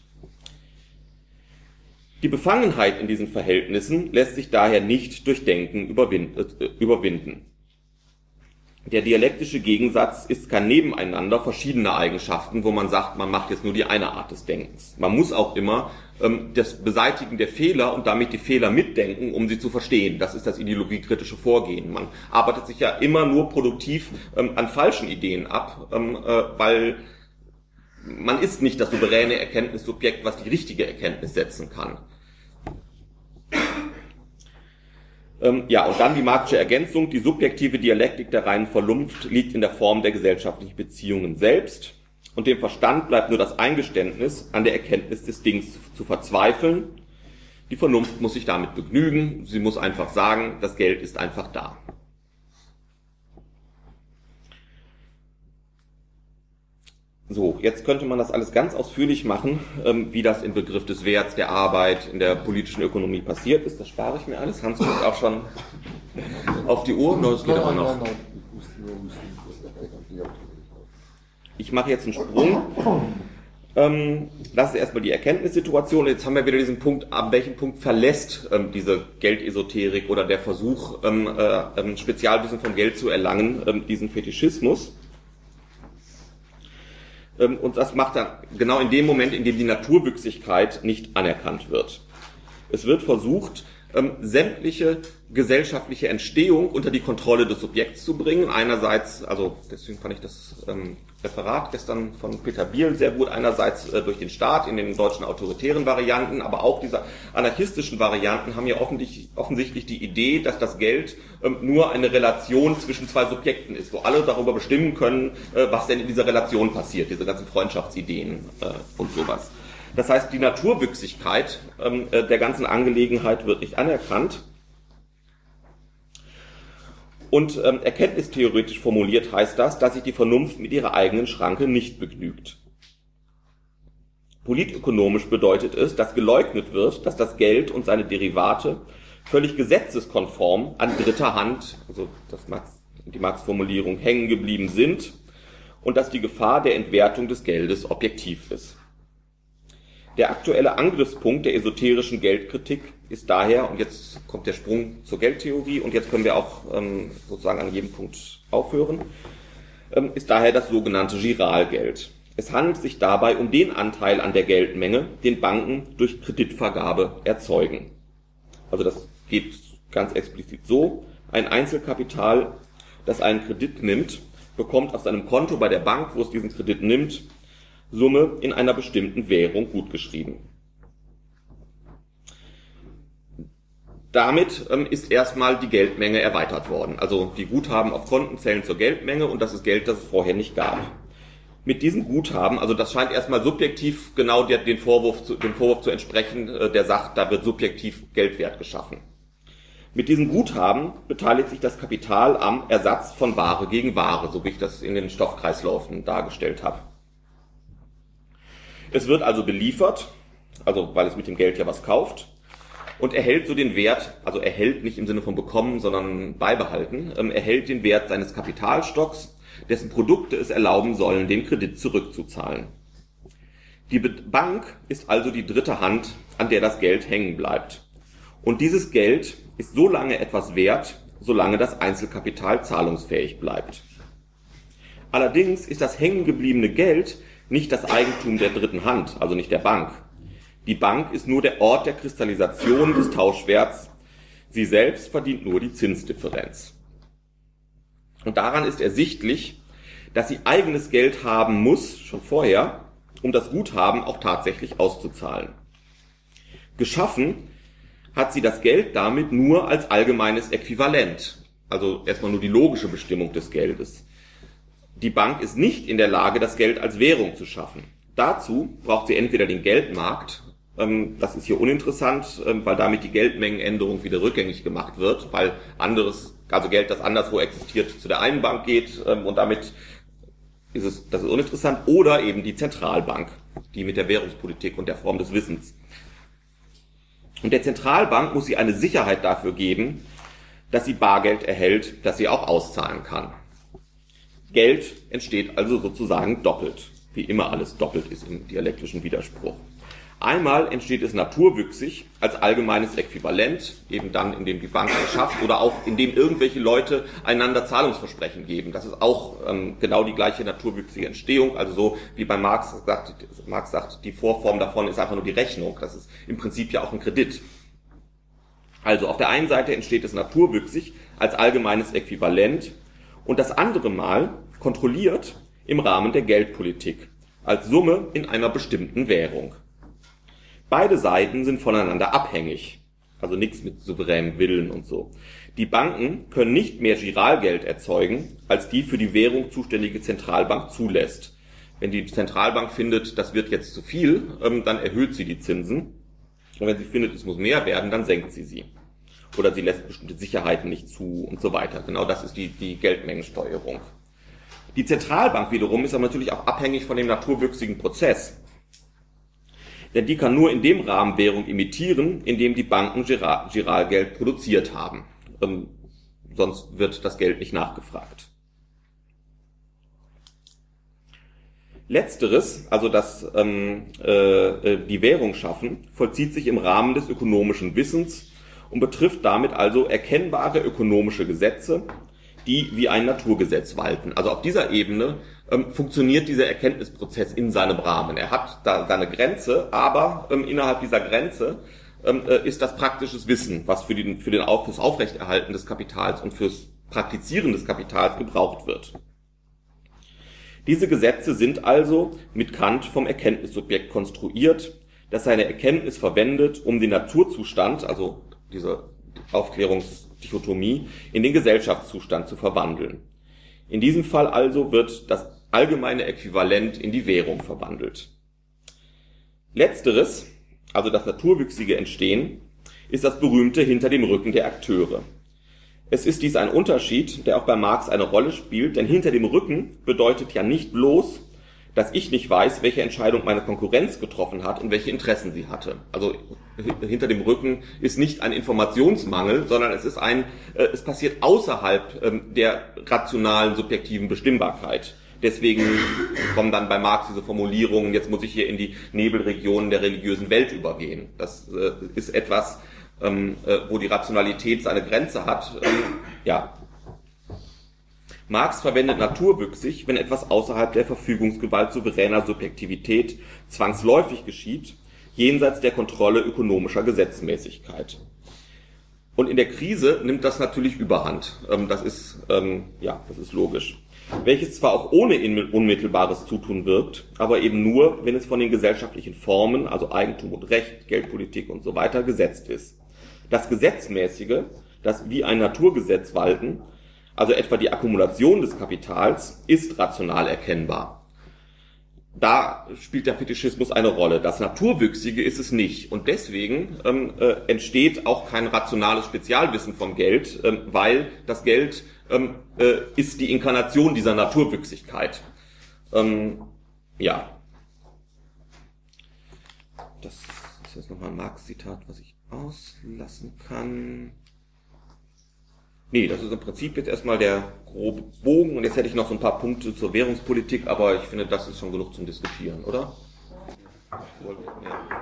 Die Befangenheit in diesen Verhältnissen lässt sich daher nicht durch Denken überwinden. Der dialektische Gegensatz ist kein Nebeneinander verschiedener Eigenschaften, wo man sagt, man macht jetzt nur die eine Art des Denkens. Man muss auch immer ähm, das Beseitigen der Fehler und damit die Fehler mitdenken, um sie zu verstehen. Das ist das ideologiekritische Vorgehen. Man arbeitet sich ja immer nur produktiv ähm, an falschen Ideen ab, ähm, äh, weil man ist nicht das souveräne Erkenntnissubjekt, was die richtige Erkenntnis setzen kann. Ja, und dann die marxische Ergänzung. Die subjektive Dialektik der reinen Vernunft liegt in der Form der gesellschaftlichen Beziehungen selbst. Und dem Verstand bleibt nur das Eingeständnis, an der Erkenntnis des Dings zu verzweifeln. Die Vernunft muss sich damit begnügen. Sie muss einfach sagen, das Geld ist einfach da. So, jetzt könnte man das alles ganz ausführlich machen, wie das im Begriff des Werts, der Arbeit, in der politischen Ökonomie passiert ist. Das spare ich mir alles. Hans guckt auch schon auf die Uhr. No, das geht aber noch. Ich mache jetzt einen Sprung. Das ist erstmal die Erkenntnissituation. Jetzt haben wir wieder diesen Punkt, ab welchem Punkt verlässt diese Geldesoterik oder der Versuch, Spezialwissen vom Geld zu erlangen, diesen Fetischismus. Und das macht er genau in dem Moment, in dem die Naturwüchsigkeit nicht anerkannt wird. Es wird versucht, sämtliche gesellschaftliche Entstehung unter die Kontrolle des Subjekts zu bringen. Einerseits, also deswegen fand ich das ähm, Referat gestern von Peter Biel sehr gut, einerseits äh, durch den Staat in den deutschen autoritären Varianten, aber auch diese anarchistischen Varianten haben ja offensichtlich, offensichtlich die Idee, dass das Geld ähm, nur eine Relation zwischen zwei Subjekten ist, wo alle darüber bestimmen können, äh, was denn in dieser Relation passiert, diese ganzen Freundschaftsideen äh, und sowas. Das heißt, die Naturwüchsigkeit ähm, äh, der ganzen Angelegenheit wird nicht anerkannt. Und ähm, erkenntnistheoretisch formuliert heißt das, dass sich die Vernunft mit ihrer eigenen Schranke nicht begnügt. Politökonomisch bedeutet es, dass geleugnet wird, dass das Geld und seine Derivate völlig gesetzeskonform an dritter Hand, also das Marx, die Marx-Formulierung, hängen geblieben sind und dass die Gefahr der Entwertung des Geldes objektiv ist. Der aktuelle Angriffspunkt der esoterischen Geldkritik ist daher, und jetzt kommt der Sprung zur Geldtheorie, und jetzt können wir auch ähm, sozusagen an jedem Punkt aufhören, ähm, ist daher das sogenannte Giralgeld. Es handelt sich dabei um den Anteil an der Geldmenge, den Banken durch Kreditvergabe erzeugen. Also das geht ganz explizit so: Ein Einzelkapital, das einen Kredit nimmt, bekommt auf seinem Konto bei der Bank, wo es diesen Kredit nimmt, Summe in einer bestimmten Währung gutgeschrieben. Damit ähm, ist erstmal die Geldmenge erweitert worden. Also die Guthaben auf Konten zählen zur Geldmenge und das ist Geld, das es vorher nicht gab. Mit diesem Guthaben, also das scheint erstmal subjektiv genau der, den Vorwurf zu, dem Vorwurf zu entsprechen, äh, der sagt, da wird subjektiv Geldwert geschaffen. Mit diesem Guthaben beteiligt sich das Kapital am Ersatz von Ware gegen Ware, so wie ich das in den Stoffkreisläufen dargestellt habe. Es wird also beliefert, also weil es mit dem Geld ja was kauft, und erhält so den Wert, also erhält nicht im Sinne von bekommen, sondern beibehalten, ähm, erhält den Wert seines Kapitalstocks, dessen Produkte es erlauben sollen, den Kredit zurückzuzahlen. Die Bank ist also die dritte Hand an der das Geld hängen bleibt. Und dieses Geld ist so lange etwas wert, solange das Einzelkapital zahlungsfähig bleibt. Allerdings ist das hängen gebliebene Geld nicht das Eigentum der dritten Hand, also nicht der Bank. Die Bank ist nur der Ort der Kristallisation des Tauschwerts. Sie selbst verdient nur die Zinsdifferenz. Und daran ist ersichtlich, dass sie eigenes Geld haben muss, schon vorher, um das Guthaben auch tatsächlich auszuzahlen. Geschaffen hat sie das Geld damit nur als allgemeines Äquivalent, also erstmal nur die logische Bestimmung des Geldes. Die Bank ist nicht in der Lage, das Geld als Währung zu schaffen. Dazu braucht sie entweder den Geldmarkt, ähm, das ist hier uninteressant, ähm, weil damit die Geldmengenänderung wieder rückgängig gemacht wird, weil anderes, also Geld, das anderswo existiert, zu der einen Bank geht ähm, und damit ist es, das ist uninteressant, oder eben die Zentralbank, die mit der Währungspolitik und der Form des Wissens. Und der Zentralbank muss sie eine Sicherheit dafür geben, dass sie Bargeld erhält, das sie auch auszahlen kann. Geld entsteht also sozusagen doppelt, wie immer alles doppelt ist im dialektischen Widerspruch. Einmal entsteht es naturwüchsig als allgemeines Äquivalent, eben dann, indem die Bank es schafft oder auch indem irgendwelche Leute einander Zahlungsversprechen geben. Das ist auch ähm, genau die gleiche naturwüchsige Entstehung, also so wie bei Marx sagt, Marx sagt, die Vorform davon ist einfach nur die Rechnung. Das ist im Prinzip ja auch ein Kredit. Also auf der einen Seite entsteht es naturwüchsig als allgemeines Äquivalent und das andere Mal kontrolliert im Rahmen der Geldpolitik, als Summe in einer bestimmten Währung. Beide Seiten sind voneinander abhängig, also nichts mit souveränem Willen und so. Die Banken können nicht mehr Giralgeld erzeugen, als die für die Währung zuständige Zentralbank zulässt. Wenn die Zentralbank findet, das wird jetzt zu viel, dann erhöht sie die Zinsen. Und wenn sie findet, es muss mehr werden, dann senkt sie sie. Oder sie lässt bestimmte Sicherheiten nicht zu und so weiter. Genau das ist die, die Geldmengensteuerung. Die Zentralbank wiederum ist aber natürlich auch abhängig von dem naturwüchsigen Prozess. Denn die kann nur in dem Rahmen Währung imitieren, in dem die Banken Giral, Giralgeld produziert haben. Ähm, sonst wird das Geld nicht nachgefragt. Letzteres, also das ähm, äh, die Währung schaffen, vollzieht sich im Rahmen des ökonomischen Wissens und betrifft damit also erkennbare ökonomische Gesetze, die wie ein Naturgesetz walten. Also auf dieser Ebene ähm, funktioniert dieser Erkenntnisprozess in seinem Rahmen. Er hat da seine Grenze, aber ähm, innerhalb dieser Grenze ähm, äh, ist das praktisches Wissen, was für, den, für den Auf, fürs Aufrechterhalten des Kapitals und fürs Praktizieren des Kapitals gebraucht wird. Diese Gesetze sind also mit Kant vom Erkenntnissubjekt konstruiert, das seine Erkenntnis verwendet, um den Naturzustand, also diese Aufklärungsdichotomie, in den Gesellschaftszustand zu verwandeln. In diesem Fall also wird das allgemeine Äquivalent in die Währung verwandelt. Letzteres, also das naturwüchsige Entstehen, ist das berühmte hinter dem Rücken der Akteure. Es ist dies ein Unterschied, der auch bei Marx eine Rolle spielt, denn hinter dem Rücken bedeutet ja nicht bloß, dass ich nicht weiß, welche Entscheidung meine Konkurrenz getroffen hat und welche Interessen sie hatte. Also hinter dem Rücken ist nicht ein Informationsmangel, sondern es ist ein, äh, es passiert außerhalb ähm, der rationalen, subjektiven Bestimmbarkeit. Deswegen kommen dann bei Marx diese Formulierungen, jetzt muss ich hier in die Nebelregionen der religiösen Welt übergehen. Das äh, ist etwas, ähm, äh, wo die Rationalität seine Grenze hat. Ähm, ja. Marx verwendet naturwüchsig, wenn etwas außerhalb der Verfügungsgewalt souveräner Subjektivität zwangsläufig geschieht, jenseits der Kontrolle ökonomischer Gesetzmäßigkeit. Und in der Krise nimmt das natürlich Überhand. Das ist, ja, das ist logisch. Welches zwar auch ohne unmittelbares Zutun wirkt, aber eben nur, wenn es von den gesellschaftlichen Formen, also Eigentum und Recht, Geldpolitik und so weiter, gesetzt ist. Das Gesetzmäßige, das wie ein Naturgesetz walten, also etwa die Akkumulation des Kapitals, ist rational erkennbar. Da spielt der Fetischismus eine Rolle. Das Naturwüchsige ist es nicht. Und deswegen ähm, äh, entsteht auch kein rationales Spezialwissen vom Geld, ähm, weil das Geld ähm, äh, ist die Inkarnation dieser Naturwüchsigkeit. Ähm, ja. Das ist jetzt nochmal ein Marx-Zitat, was ich auslassen kann. Nee, das ist im Prinzip jetzt erstmal der grobe Bogen und jetzt hätte ich noch so ein paar Punkte zur Währungspolitik, aber ich finde, das ist schon genug zum Diskutieren, oder? Ja.